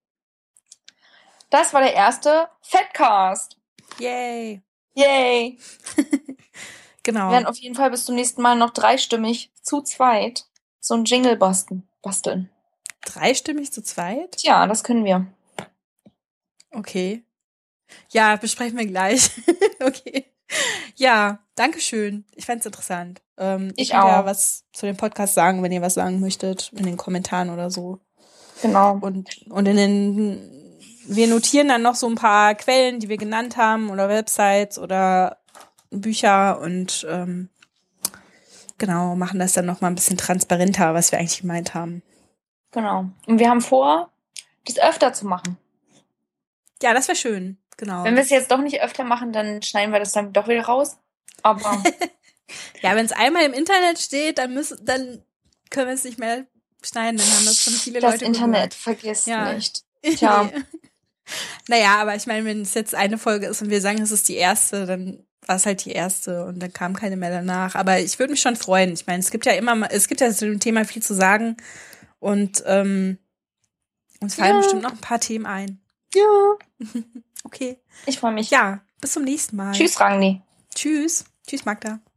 Das war der erste Fatcast. Yay! Yay! Genau. Wir werden auf jeden Fall bis zum nächsten Mal noch dreistimmig zu zweit so ein Jingle basteln. basteln. Dreistimmig zu zweit? Tja, das können wir. Okay. Ja, besprechen wir gleich. Okay. Ja, danke schön. Ich fand's interessant. Ähm, Ich ihr könnt ja auch. was zu dem Podcast sagen, wenn ihr was sagen möchtet, in den Kommentaren oder so. Genau. Und, und in den, wir notieren dann noch so ein paar Quellen, die wir genannt haben, oder Websites oder Bücher und ähm, genau, machen das dann noch mal ein bisschen transparenter, was wir eigentlich gemeint haben. Genau. Und wir haben vor, das öfter zu machen. Ja, das wäre schön. Genau. Wenn wir es jetzt doch nicht öfter machen, dann schneiden wir das dann doch wieder raus. Aber ja, wenn es einmal im Internet steht, dann müssen, dann können wir es nicht mehr schneiden. Dann haben das schon viele das Leute Internet gehört. vergisst Ja. nicht. Tja. Nee. Naja, aber ich meine, wenn es jetzt eine Folge ist und wir sagen, es ist die erste, dann war es halt die erste und dann kam keine mehr danach. Aber ich würde mich schon freuen. Ich meine, es gibt ja immer mal, es gibt ja zu dem Thema viel zu sagen und ähm, uns fallen Ja. bestimmt noch ein paar Themen ein. Ja. Okay. Ich freue mich. Ja, bis zum nächsten Mal. Tschüss, Rangni. Tschüss. Tschüss, Magda.